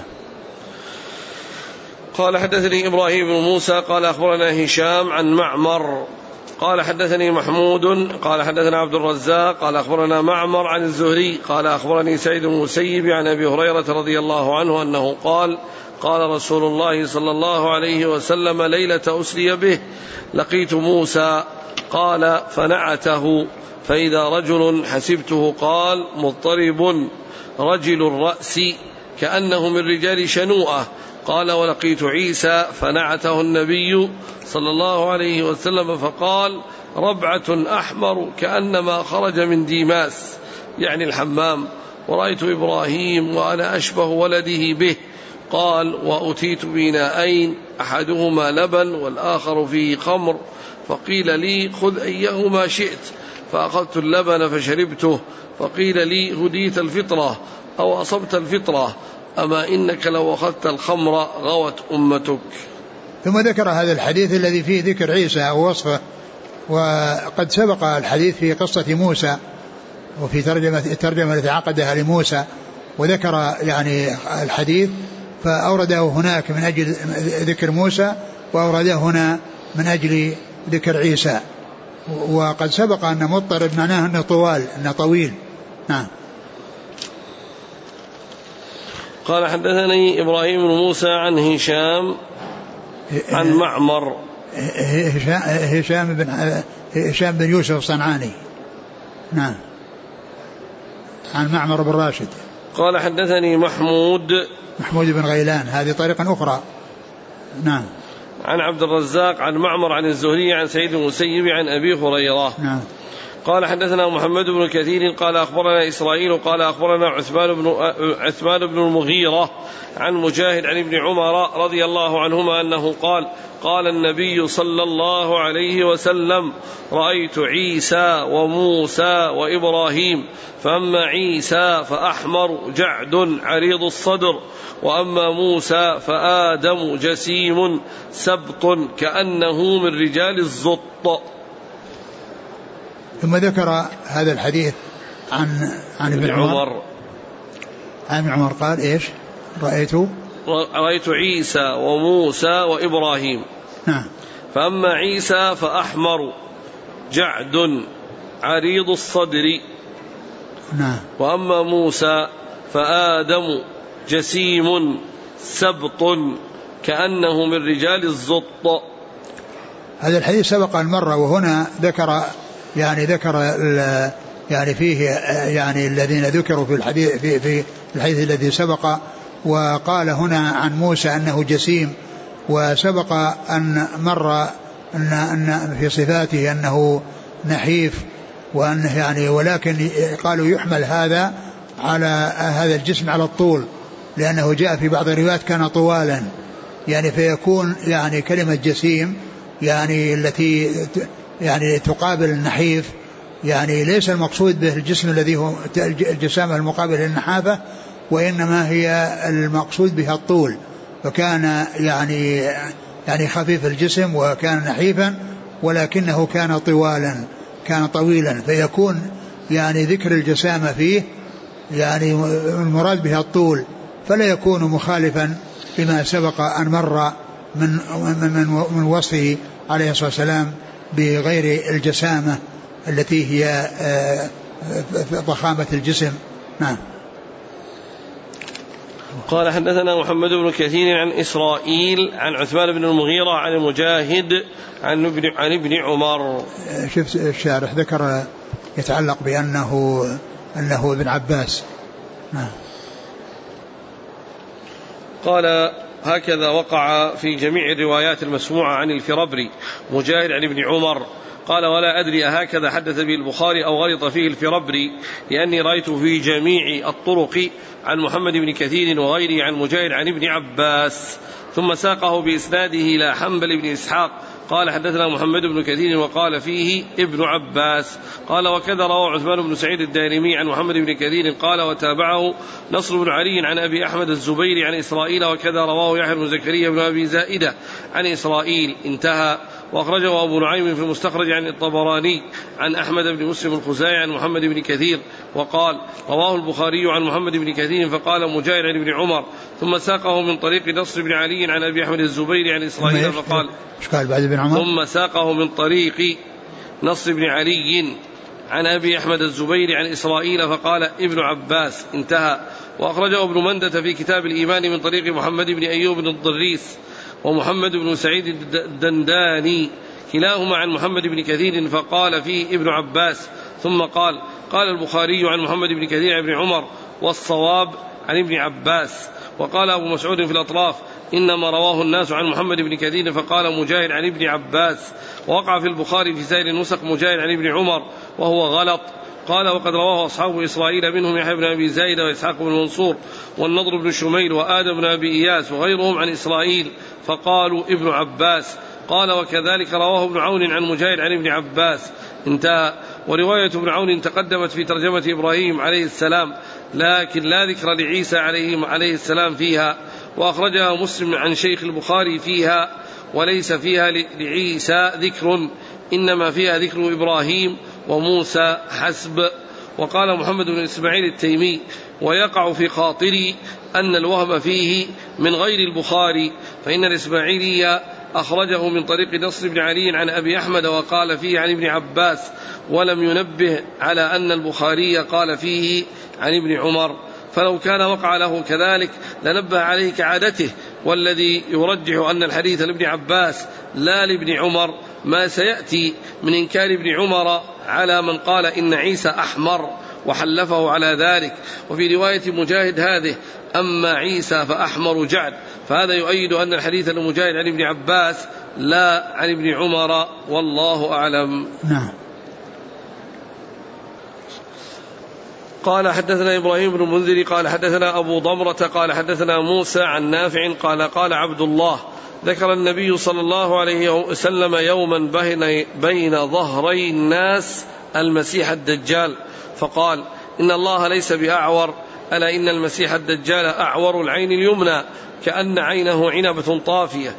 قال حدثني إبراهيم بن موسى قال أخبرنا هشام عن معمر قال حدثني محمود قال حدثنا عبد الرزاق قال أخبرنا معمر عن الزهري قال أخبرني سعيد بن المسيب عن أبي هريرة رضي الله عنه أنه قال قال رسول الله صلى الله عليه وسلم ليلة أسري به لقيت موسى قال فنعته فإذا رجل حسبته قال مضطرب رجل الرأس كأنه من رجال شنوءة قال ولقيت عيسى فنعته النبي صلى الله عليه وسلم فقال ربعة أحمر كأنما خرج من ديماس يعني الحمام ورأيت إبراهيم وأنا أشبه ولده به قال وأتيت بناءين أحدهما لبن والآخر فيه خمر فقيل لي خذ أيهما شئت فأخذت اللبن فشربته فقيل لي هديت الفطرة أو أصبت الفطرة أما إنك لو أخذت الخمر غوت أمتك. ثم ذكر هذا الحديث الذي فيه ذكر عيسى ووصفه، وقد سبق الحديث في قصة موسى وفي ترجمة التي عقدها لموسى، وذكر يعني الحديث فأورده هناك من أجل ذكر موسى وأورده هنا من أجل ذكر عيسى. وقد سبق أن مضطرب معناه أنه طويل. نعم. قال حدثني إبراهيم بن موسى عن هشام عن معمر هشام بن يوسف الصنعاني. نعم. عن معمر بن راشد. قال حدثني محمود بن غيلان، هذه طريقة أخرى. نعم. عن عبد الرزاق عن معمر عن الزهري عن سعيد المسيب عن أبي هريرة. نعم. قال حدثنا محمد بن كثير قال أخبرنا إسرائيل قال أخبرنا عثمان بن المغيرة عن مجاهد عن ابن عمر رضي الله عنهما أنه قال قال النبي صلى الله عليه وسلم رأيت عيسى وموسى وإبراهيم فأما عيسى فأحمر جعد عريض الصدر وأما موسى فآدم جسيم سبط كأنه من رجال الزط. ثم ذكر هذا الحديث عن ابن عمر. عن ابن عمر قال إيش؟ رأيت عيسى وموسى وإبراهيم. نعم. فأما عيسى فأحمر جعد عريض الصدر. نعم. وأما موسى فآدم جسيم سبط كأنه من رجال الزط. هذا الحديث سبق أن مر، وهنا ذكر يعني فيه يعني الذين ذكروا في الحديث الذي سبق، وقال هنا عن موسى أنه جسيم، وسبق أن مر أن في صفاته أنه نحيف، وأنه يعني ولكن قالوا يحمل هذا على هذا الجسم على الطول، لأنه جاء في بعض الروايات كان طوالا، يعني فيكون يعني كلمة جسيم يعني التي يعني تقابل النحيف، يعني ليس المقصود به الجسم الذي هو الجسامة المقابل للنحافة، وإنما هي المقصود بها الطول، فكان يعني خفيف الجسم وكان نحيفا، ولكنه كان طوالا، كان طويلا، فيكون يعني ذكر الجسامة فيه يعني المراد بها الطول، فلا يكون مخالفا لما سبق أن مر من وصفه عليه الصلاة والسلام بغير الجسامة التي هي ضخامة الجسم. نعم. قال حدثنا محمد بن كثير عن إسرائيل عن عثمان بن المغيرة عن مجاهد عن ابن عمر. شفت الشارح ذكر يتعلق بأنه ابن عباس. نعم. قال هكذا وقع في جميع الروايات المسموعة عن الفربري مجاهد عن ابن عمر. قال ولا أدري هكذا حدث به البخاري أو غلط فيه الفربري، لأني رأيت في جميع الطرق عن محمد بن كثير وغيره عن مجاهد عن ابن عباس. ثم ساقه بإسناده إلى حنبل بن إسحاق قال حدثنا محمد بن كثير وقال فيه ابن عباس. قال وكذا رواه عثمان بن سعيد الدارمي عن محمد بن كثير قال وتابعه نصر بن علي عن أبي أحمد الزبيري عن إسرائيل، وكذا رواه يحيى بن زكريا بن أبي زائدة عن إسرائيل انتهى. وأخرجه أبو نعيم في المستخرج عن الطبراني عن أحمد بن مسلم الخزاعي عن محمد بن كثير وقال رواه البخاري عن محمد بن كثير فقال مجاهد عن ابن عمر. ثم ساقه من طريق نصر بن علي عن أبي أحمد الزبيري عن إسرائيل فقال ثم ساقه من طريق نصر بن علي عن أبي أحمد الزبيري عن إسرائيل فقال ابن عباس انتهى. وأخرجه ابن مندة في كتاب الإيمان من طريق محمد بن أيوب الضريس ومحمد بن سعيد الدنداني كلاهما عن محمد بن كثير فقال فيه ابن عباس. ثم قال البخاري عن محمد بن كثير عن ابن عمر والصواب عن ابن عباس. وقال أبو مسعود في الأطراف إنما رواه الناس عن محمد بن كثير فقال مجاهد عن ابن عباس. ووقع في البخاري في سائر النسخ مجاهد عن ابن عمر وهو غلط. قال وقد رواه أصحاب إسرائيل منهم يحيى بن أبي زايدة وإسحاق بن منصور والنضر بن شميل وآدم بن أبي إياس وغيرهم عن إسرائيل فقالوا ابن عباس. قال وكذلك رواه ابن عون عن مجاهد عن ابن عباس انتهى. ورواية ابن عون تقدمت في ترجمة إبراهيم عليه السلام، لكن لا ذكر لعيسى عليه السلام فيها. وأخرجها مسلم عن شيخ البخاري فيها وليس فيها لعيسى ذكر، إنما فيها ذكر إبراهيم وموسى حسب. وقال محمد بن إسماعيل التيمي ويقع في خاطري أن الوهم فيه من غير البخاري، فإن الإسماعيلي أخرجه من طريق نصر بن علي عن أبي أحمد وقال فيه عن ابن عباس، ولم ينبه على أن البخاري قال فيه عن ابن عمر، فلو كان وقع له كذلك لنبه عليه كعادته. والذي يرجح أن الحديث لابن عباس لا لابن عمر ما سيأتي من إنكار ابن عمر على من قال إن عيسى أحمر وحلفه على ذلك. وفي رواية مجاهد هذه أما عيسى فأحمر جعد، فهذا يؤيد أن الحديث لمجاهد عن ابن عباس لا عن ابن عمر، والله أعلم. نعم. قال حدثنا إبراهيم بن المنذر قال حدثنا أبو ضمرة قال حدثنا موسى عن نافع قال قال عبد الله ذكر النبي صلى الله عليه وسلم يوما بين ظهري الناس المسيح الدجال فقال إن الله ليس بأعور ألا إن المسيح الدجال أعور العين اليمنى كأن عينه عنبة طافية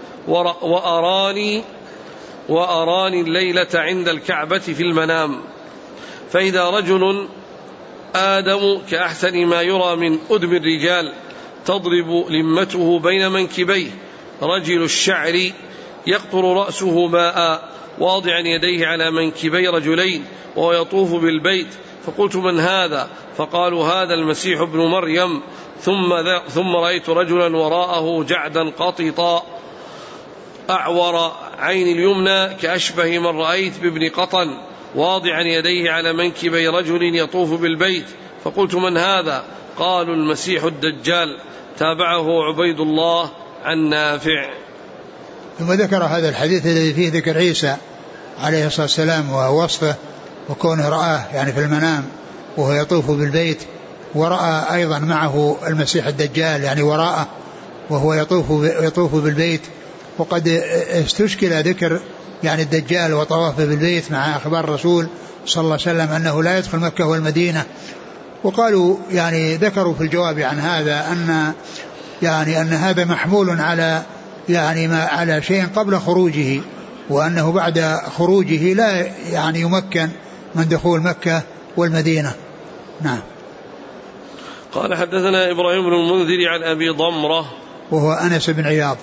وأراني الليلة عند الكعبة في المنام فإذا رجل آدم كأحسن ما يرى من أدم الرجال تضرب لمته بين منكبيه رجل الشعر يقطر رأسه ماء واضعا يديه على منكبي رجلين وهو يطوف بالبيت فقلت من هذا فقالوا هذا المسيح ابن مريم ثم رأيت رجلا وراءه جعدا قططا أعور عين اليمنى كأشبه من رأيت بابن قطن واضعا يديه على منكبي رجل يطوف بالبيت فقلت من هذا قالوا المسيح الدجال تابعه عبيد الله عن نافع. ثم ذكر هذا الحديث الذي فيه ذكر عيسى عليه الصلاة والسلام ووصفه وكونه رآه يعني في المنام وهو يطوف بالبيت ورأى أيضا معه المسيح الدجال يعني وراءه وهو يطوف بالبيت وقد استشكل ذكر يعني الدجال وطوافه بالبيت مع أخبار الرسول صلى الله عليه وسلم أنه لا يدخل مكة والمدينة وقالوا يعني ذكروا في الجواب عن هذا أن هذا محمول على يعني ما على شيء قبل خروجه وأنه بعد خروجه لا يعني يمكن من دخول مكة والمدينة. نعم. قال حدثنا إبراهيم بن المنذر عن أبي ضمرة وهو أنس بن عياض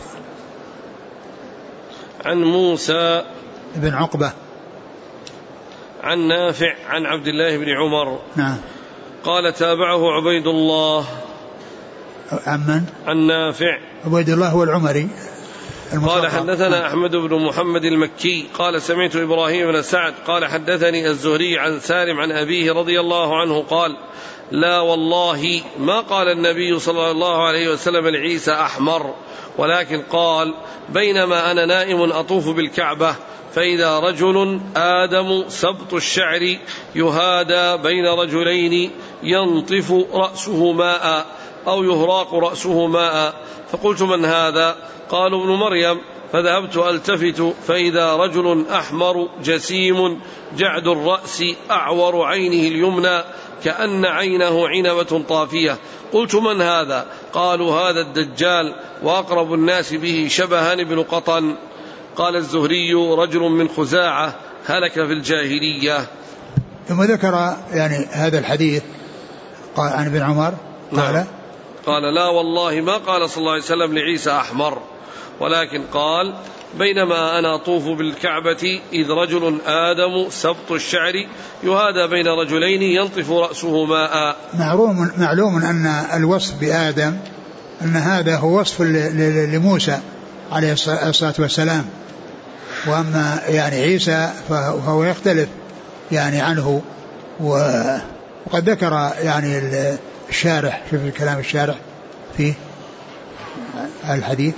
عن موسى بن عقبة عن نافع عن عبد الله بن عمر. نعم. قال تابعه عبيد الله عمن؟ عن نافع عبيد الله هو العمري. قال حدثنا أحمد بن محمد المكي قال سمعت إبراهيم بن سعد قال حدثني الزهري عن سالم عن أبيه رضي الله عنه قال لا والله ما قال النبي صلى الله عليه وسلم لعيسى أحمر ولكن قال بينما أنا نائم أطوف بالكعبة فإذا رجل آدم سبط الشعر يهادى بين رجلين ينطف رأسه ماء أو يهراق رأسه ماء فقلت من هذا قالوا ابن مريم فذهبت ألتفت فإذا رجل أحمر جسيم جعد الرأس أعور عينه اليمنى كأن عينه عنبة طافية قلت من هذا قالوا هذا الدجال وأقرب الناس به شبها ابن قطن. قال الزهري رجل من خزاعة هلك في الجاهلية. ثم ذكر يعني هذا الحديث قال عن ابن عمر قال لا والله ما قال صلى الله عليه وسلم لعيسى أحمر ولكن قال بينما أنا أطوف بالكعبة إذ رجل آدم سبط الشعر يهادى بين رجلين ينطف رأسه ماء. معلوم أن الوصف بآدم أن هذا هو وصف لموسى عليه الصلاة والسلام وأما يعني عيسى فهو يختلف يعني عنه وقد ذكر يعني الشارح شوف الكلام الشارح في الحديث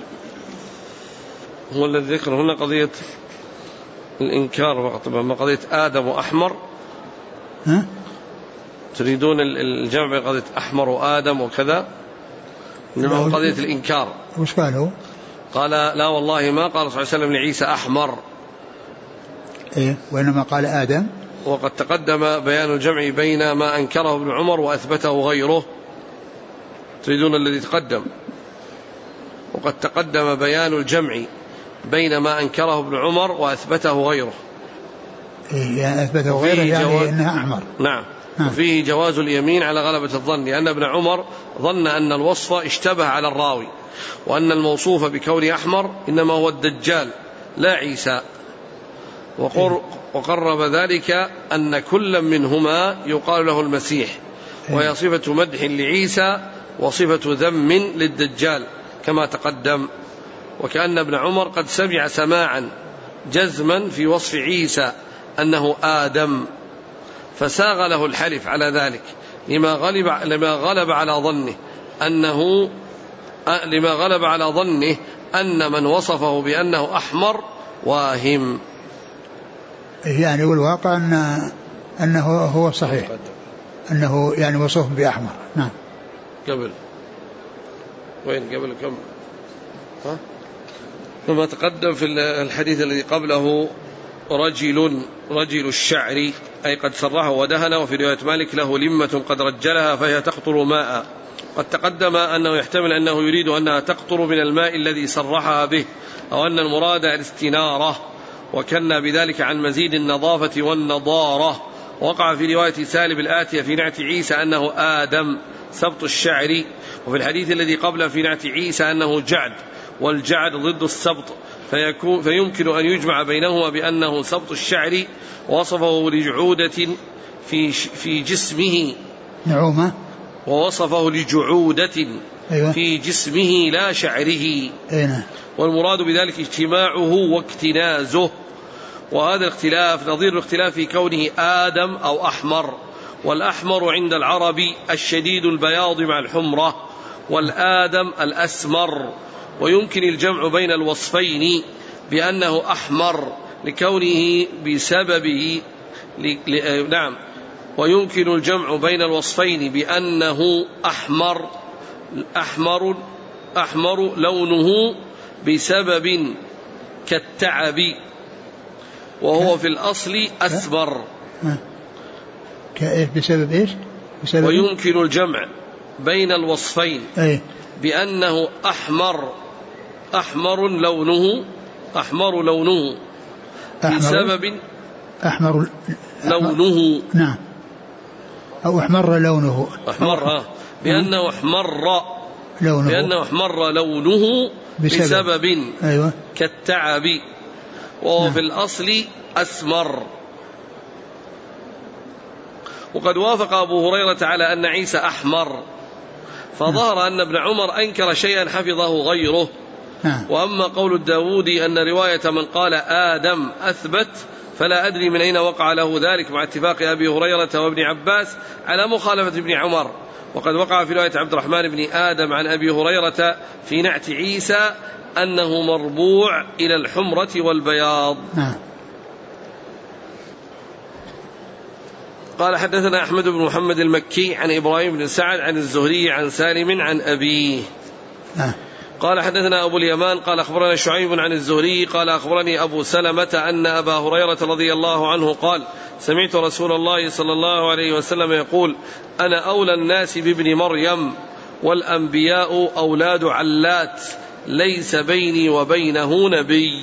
هو الذي ذكر هنا قضية الإنكار فقط أما قضية آدم وأحمر تريدون الجمع بين قضية أحمر وآدم وكذا إنما قضية الإنكار. وش قاله؟ قال لا والله ما قال صلى الله عليه وسلم لعيسى أحمر وإنما قال آدم. وقد تقدم بيان الجمع بين ما أنكره ابن عمر وأثبته غيره. تريدون الذي تقدم وقد تقدم بيان الجمع بين ما أنكره ابن عمر وأثبته غيره. يعني أثبته غيره يعني إنها أحمر. نعم. وفيه جواز اليمين على غلبة الظن لأن ابن عمر ظن أن الوصف اشتبه على الراوي وأن الموصوف بكون أحمر إنما هو الدجال لا عيسى وقرب ذلك أن كل منهما يقال له المسيح وهي صفة مدح لعيسى وصفة ذم للدجال كما تقدم. وكأن ابن عمر قد سمع سماعا جزما في وصف عيسى أنه آدم فساغ له الحلف على ذلك لما غلب على ظنه أن من وصفه بأنه أحمر واهم. يعني والواقع أنه هو صحيح أنه يعني وصف بأحمر. نعم. قبل وين قبل كم ثم تقدم في الحديث الذي قبله رجل الشعر أي قد سرحه ودهنه، وفي رواية مالك له لمة قد رجلها فهي تقطر ماء. قد تقدم أنه يحتمل أنه يريد أنها تقطر من الماء الذي سرحها به، أو أن المراد الاستنارة، وكنا بذلك عن مزيد النظافة والنضارة. وقع في رواية سالم الآتية في نعت عيسى أنه آدم سبط الشعر، وفي الحديث الذي قبله في نعت عيسى أنه جعد، والجعد ضد السبط، فيمكن أن يجمع بينهما بأنه سبط الشعر، ووصفه لجعودة في جسمه نعومة، ووصفه لجعودة في جسمه لا شعره، والمراد بذلك اجتماعه واكتنازه. وهذا الاختلاف نظير الاختلاف في كونه آدم أو أحمر، والأحمر عند العرب الشديد البياض مع الحمرة، والآدم الأسمر. ويمكن الجمع بين الوصفين بأنه أحمر لكونه بسببه نعم، ويمكن الجمع بين الوصفين بأنه أحمر لونه بسبب كالتعب، وهو في الأصل أسمر. بسبب إيش؟ ويمكن الجمع بين الوصفين بأنه أحمر لونه بسبب أحمر لونه، نعم، أو أحمر لونه، بأنه أحمر لونه بسبب كالتعب، وهو في الأصل أسمر. وقد وافق أبو هريرة على أن عيسى أحمر، فظهر أن ابن عمر أنكر شيئا حفظه غيره. وأما قول الداودي أن رواية من قال آدم أثبت، فلا أدري من أين وقع له ذلك، مع اتفاق أبي هريرة وابن عباس على مخالفة ابن عمر. وقد وقع في رواية عبد الرحمن بن آدم عن أبي هريرة في نعت عيسى أنه مربوع إلى الحمرة والبياض. قال حدثنا أحمد بن محمد المكي عن إبراهيم بن سعد عن الزهري عن سالم عن أبيه. قال حدثنا أبو اليمان قال أخبرنا شعيب عن الزهري قال أخبرني أبو سلمة أن أبا هريرة رضي الله عنه قال سمعت رسول الله صلى الله عليه وسلم يقول أنا أولى الناس بابن مريم والأنبياء أولاد علات ليس بيني وبينه نبي.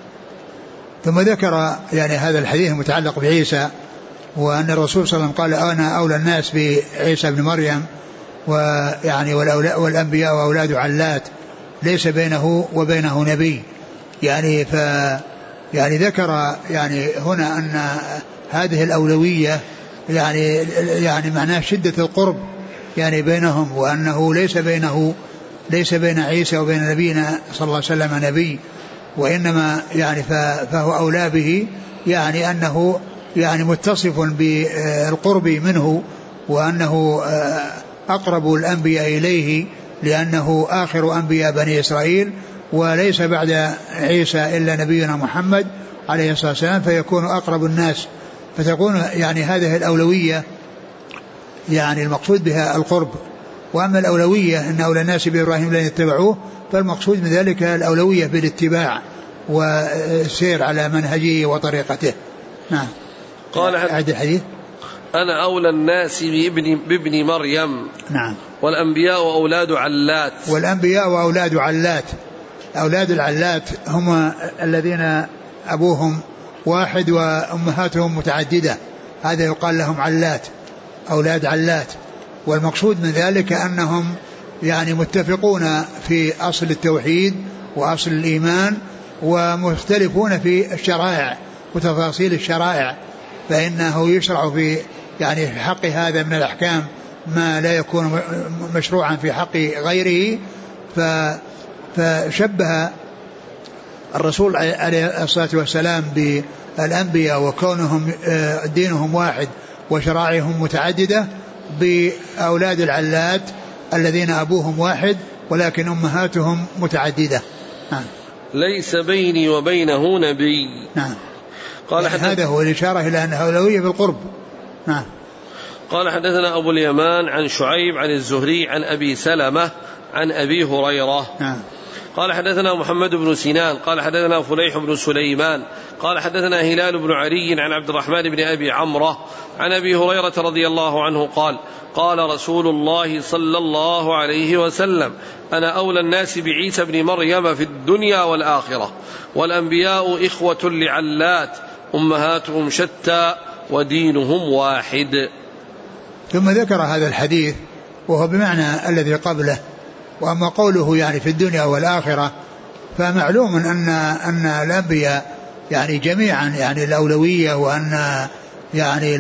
ثم ذكر يعني هذا الحديث المتعلق بعيسى، وأن الرسول صلى الله عليه وسلم قال أنا أولى الناس بعيسى بن مريم، ويعني والأنبياء وأولاد علات ليس بينه وبينه نبي. يعني يعني ذكر يعني هنا أن هذه الأولوية يعني معناه شدة القرب يعني بينهم، وأنه ليس بين عيسى وبين نبينا صلى الله عليه وسلم نبي، وإنما يعني فهو أولى به، يعني أنه يعني متصف بالقرب منه، وأنه أقرب الأنبياء إليه لأنه آخر أنبياء بني إسرائيل، وليس بعد عيسى إلا نبينا محمد عليه الصلاة والسلام، فيكون أقرب الناس، فتكون يعني هذه الأولوية يعني المقصود بها القرب. وأما الأولوية أن أولى الناس بإبراهيم لن يتبعوه، فالمقصود من ذلك الأولوية بالاتباع والسير على منهجه وطريقته. نعم. قال عهد الحديث أنا أولى الناس بابن مريم. نعم. والأنبياء وأولاد علات. والأنبياء وأولاد علات، أولاد العلات هم الذين أبوهم واحد وأمهاتهم متعددة، هذا يقال لهم علات، أولاد علات. والمقصود من ذلك أنهم يعني متفقون في أصل التوحيد وأصل الإيمان، ومختلفون في الشرائع وتفاصيل الشرائع، فإنه يشرع في يعني في حق هذا من الأحكام ما لا يكون مشروعا في حق غيره. فشبه الرسول عليه الصلاة والسلام بالأنبياء وكونهم دينهم واحد وشرائعهم متعددة بأولاد العلات الذين أبوهم واحد ولكن أمهاتهم متعددة. ليس بيني وبينه نبي. نعم. قال يعني هذا هو الإشارة إلى أنها أولوية بالقرب. نعم. قال حدثنا أبو اليمان عن شعيب عن الزهري عن أبي سلمة عن أبي هريرة. قال حدثنا محمد بن سنان قال حدثنا فليح بن سليمان قال حدثنا هلال بن علي عن عبد الرحمن بن أبي عمرة عن أبي هريرة رضي الله عنه قال قال رسول الله صلى الله عليه وسلم أنا أولى الناس بعيسى بن مريم في الدنيا والآخرة والأنبياء إخوة لعلات أمهاتهم شتى ودينهم واحد. ثم ذكر هذا الحديث وهو بمعنى الذي قبله. وأما قوله يعني في الدنيا والآخرة فمعلوم أن الأنبياء يعني جميعا يعني الأولوية، وأن يعني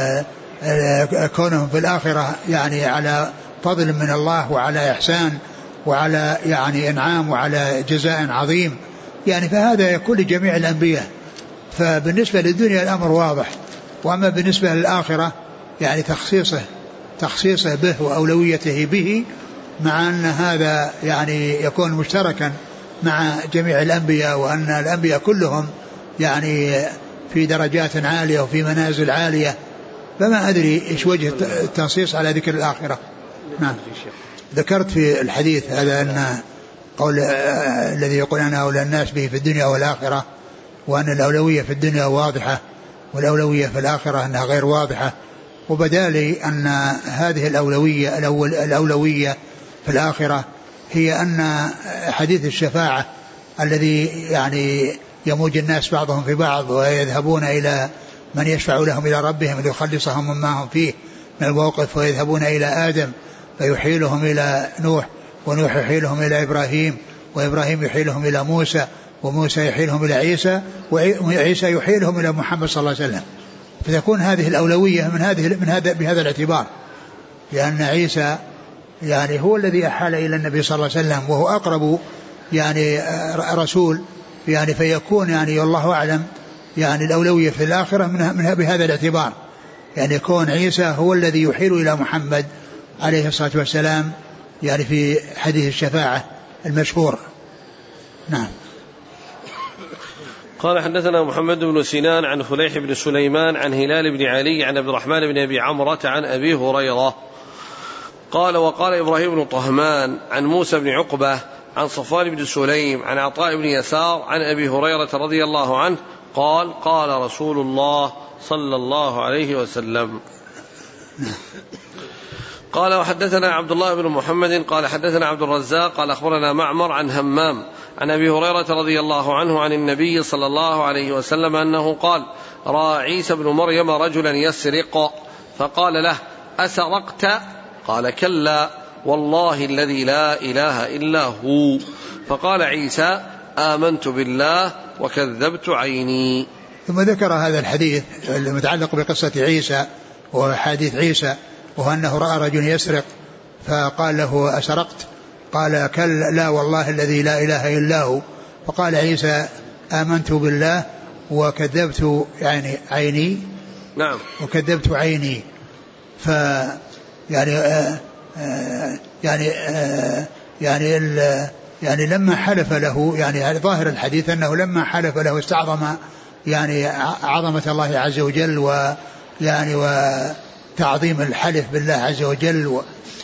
كونهم في الآخرة يعني على فضل من الله وعلى إحسان وعلى يعني إنعام وعلى جزاء عظيم يعني، فهذا يكون لجميع الأنبياء. فبالنسبة للدنيا الأمر واضح. وأما بالنسبة للآخرة يعني تخصيصه به وأولويته به، مع أن هذا يعني يكون مشتركا مع جميع الأنبياء، وأن الأنبياء كلهم يعني في درجات عالية وفي منازل عالية، فما أدري إيش وجه التنصيص على ذكر الآخرة. نعم. ذكرت في الحديث هذا أن قول الذي يقول أنا أولى الناس به في الدنيا والآخرة، وأن الأولوية في الدنيا واضحة والأولوية في الآخرة أنها غير واضحة. وبدالي أن هذه الأولوية في الآخرة هي أن حديث الشفاعة الذي يعني يموج الناس بعضهم في بعض ويذهبون إلى من يشفع لهم إلى ربهم ليخلصهم مما هم فيه من الموقف، ويذهبون إلى آدم فيحيلهم إلى نوح، ونوح يحيلهم إلى إبراهيم، وإبراهيم يحيلهم إلى موسى، وموسى يحيلهم إلى عيسى، وعيسى يحيلهم إلى محمد صلى الله عليه وسلم. فتكون هذه الأولوية بهذا الاعتبار، لأن عيسى يعني هو الذي أحال إلى النبي صلى الله عليه وسلم، وهو أقرب يعني رسول يعني، فيكون يعني والله أعلم يعني الأولوية في الآخرة منها بهذا الاعتبار، يعني يكون عيسى هو الذي يحيل إلى محمد عليه الصلاة والسلام يعني في حديث الشفاعة المشهور. نعم. قال حدثنا محمد بن سنان عن فليح بن سليمان عن هلال بن علي عن عبد الرحمن بن أبي عمرة عن أبي هريرة قال وقال إبراهيم بن طهمان عن موسى بن عقبة عن صفوان بن سليم عن عطاء بن يسار عن أبي هريرة رضي الله عنه قال قال رسول الله صلى الله عليه وسلم. قال وحدثنا عبد الله بن محمد قال حدثنا عبد الرزاق قال أخبرنا معمر عن همام عن أبي هريرة رضي الله عنه عن النبي صلى الله عليه وسلم أنه قال رأى عيسى بن مريم رجلا يسرق فقال له أسرقت؟ قال كلا والله الذي لا إله إلا هو. فقال عيسى آمنت بالله وكذبت عيني. ثم ذكر هذا الحديث المتعلق بقصة عيسى وحديث عيسى، وهو أنه رأى رجل يسرق فقال له أسرقت؟ قال كلا لا والله الذي لا إله إلا هو. فقال عيسى آمنت بالله وكذبت يعني عيني. نعم. وكذبت عيني. ف يعني لما حلف له يعني ظاهر الحديث أنه لما حلف له استعظم يعني عظمة الله عز وجل ويعني وتعظيم الحلف بالله عز وجل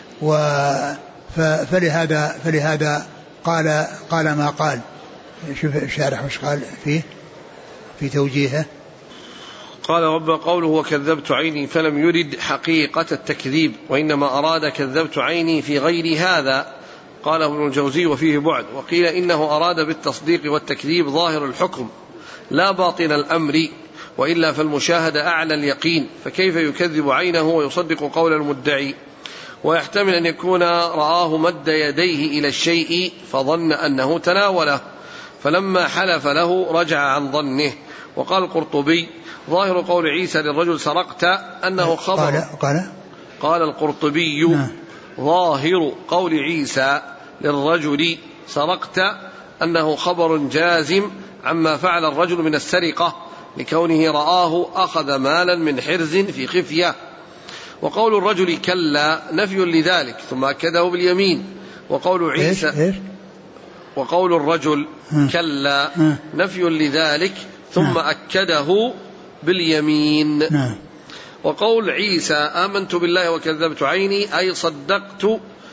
فلهذا قال ما قال. شوف الشارح وش قال فيه في توجيهه. قال رب قوله وكذبت عيني فلم يرد حقيقة التكذيب، وإنما أراد كذبت عيني في غير هذا. قال ابن الجوزي وفيه بعد، وقيل إنه أراد بالتصديق والتكذيب ظاهر الحكم لا باطن الأمر، وإلا فالمشاهدة أعلى اليقين، فكيف يكذب عينه ويصدق قول المدعي؟ ويحتمل أن يكون رآه مد يديه إلى الشيء فظن أنه تناوله، فلما حلف له رجع عن ظنه. وقال القرطبي ظاهر قول عيسى للرجل سرقت أنه خبر. قال القرطبي ظاهر قول عيسى للرجل سرقت أنه خبر جازم عما فعل الرجل من السرقة، لكونه رآه أخذ مالا من حرز في خفية. وقول الرجل كلا نفي لذلك ثم أكده باليمين. وقول عيسى وقول الرجل كلا نفي لذلك ثم أكده باليمين. وقول عيسى آمنت بالله وكذبت عيني أي صدقت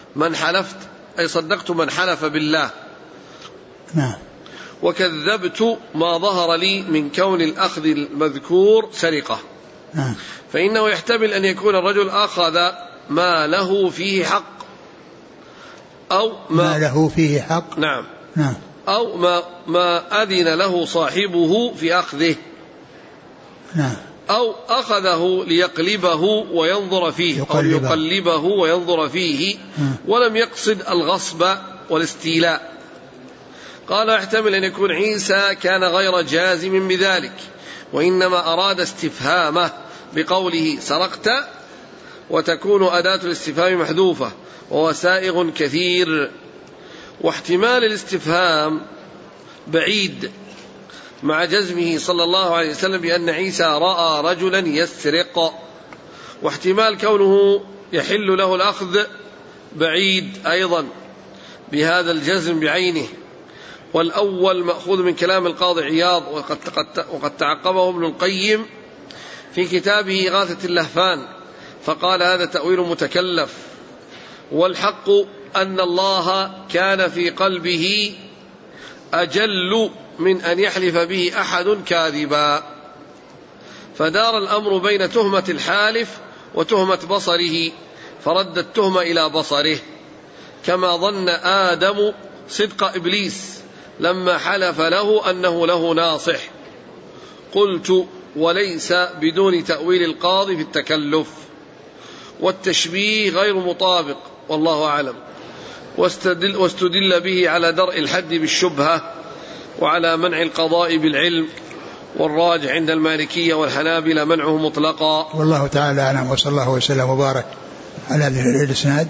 من حلف بالله. نعم. وكذبت ما ظهر لي من كون الأخذ المذكور سرقة. نعم. فإنه يحتمل أن يكون الرجل أخذ ما له فيه حق أو ما له فيه حق. نعم. نعم. أو ما أذن له صاحبه في أخذه. نعم. أو أخذه ليقلبه وينظر فيه أو يقلبه وينظر فيه ولم يقصد الغصب والاستيلاء. قال يحتمل أن يكون عيسى كان غير جازم بذلك وإنما أراد استفهامه بقوله سرقت وتكون أداة الاستفهام محذوفة وهو سائغ كثير. واحتمال الاستفهام بعيد مع جزمه صلى الله عليه وسلم بأن عيسى رأى رجلا يسرق. واحتمال كونه يحل له الأخذ بعيد أيضا بهذا الجزم بعينه. والأول مأخوذ من كلام القاضي عياض وقد تعقبه ابن القيم في كتابه إغاثة اللهفان فقال هذا تأويل متكلف. والحق أن الله كان في قلبه أجل من أن يحلف به أحد كاذبا، فدار الأمر بين تهمة الحالف وتهمة بصره فرد التهمة إلى بصره، كما ظن آدم صدق إبليس لما حلف له أنه له ناصح. قلت وليس بدون تأويل القاضي في التكلف، والتشبيه غير مطابق والله أعلم. واستدل به على درء الحد بالشبهة وعلى منع القضاء بالعلم، والراجع عند المالكية والحنابلة منعه مطلقا. والله تعالى أعلم، وصلى الله وسلم وبارك على الإسناد.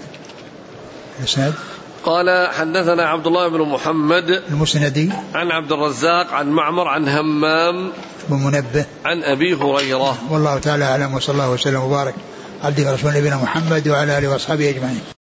قال حدثنا عبد الله بن محمد المسندي عن عبد الرزاق عن معمر عن همام بن منبه عن أبي هريرة. والله تعالى أعلم، وصلى الله وسلم وبارك عبده ورسوله نبينا محمد وعلى آله وأصحابه أجمعين.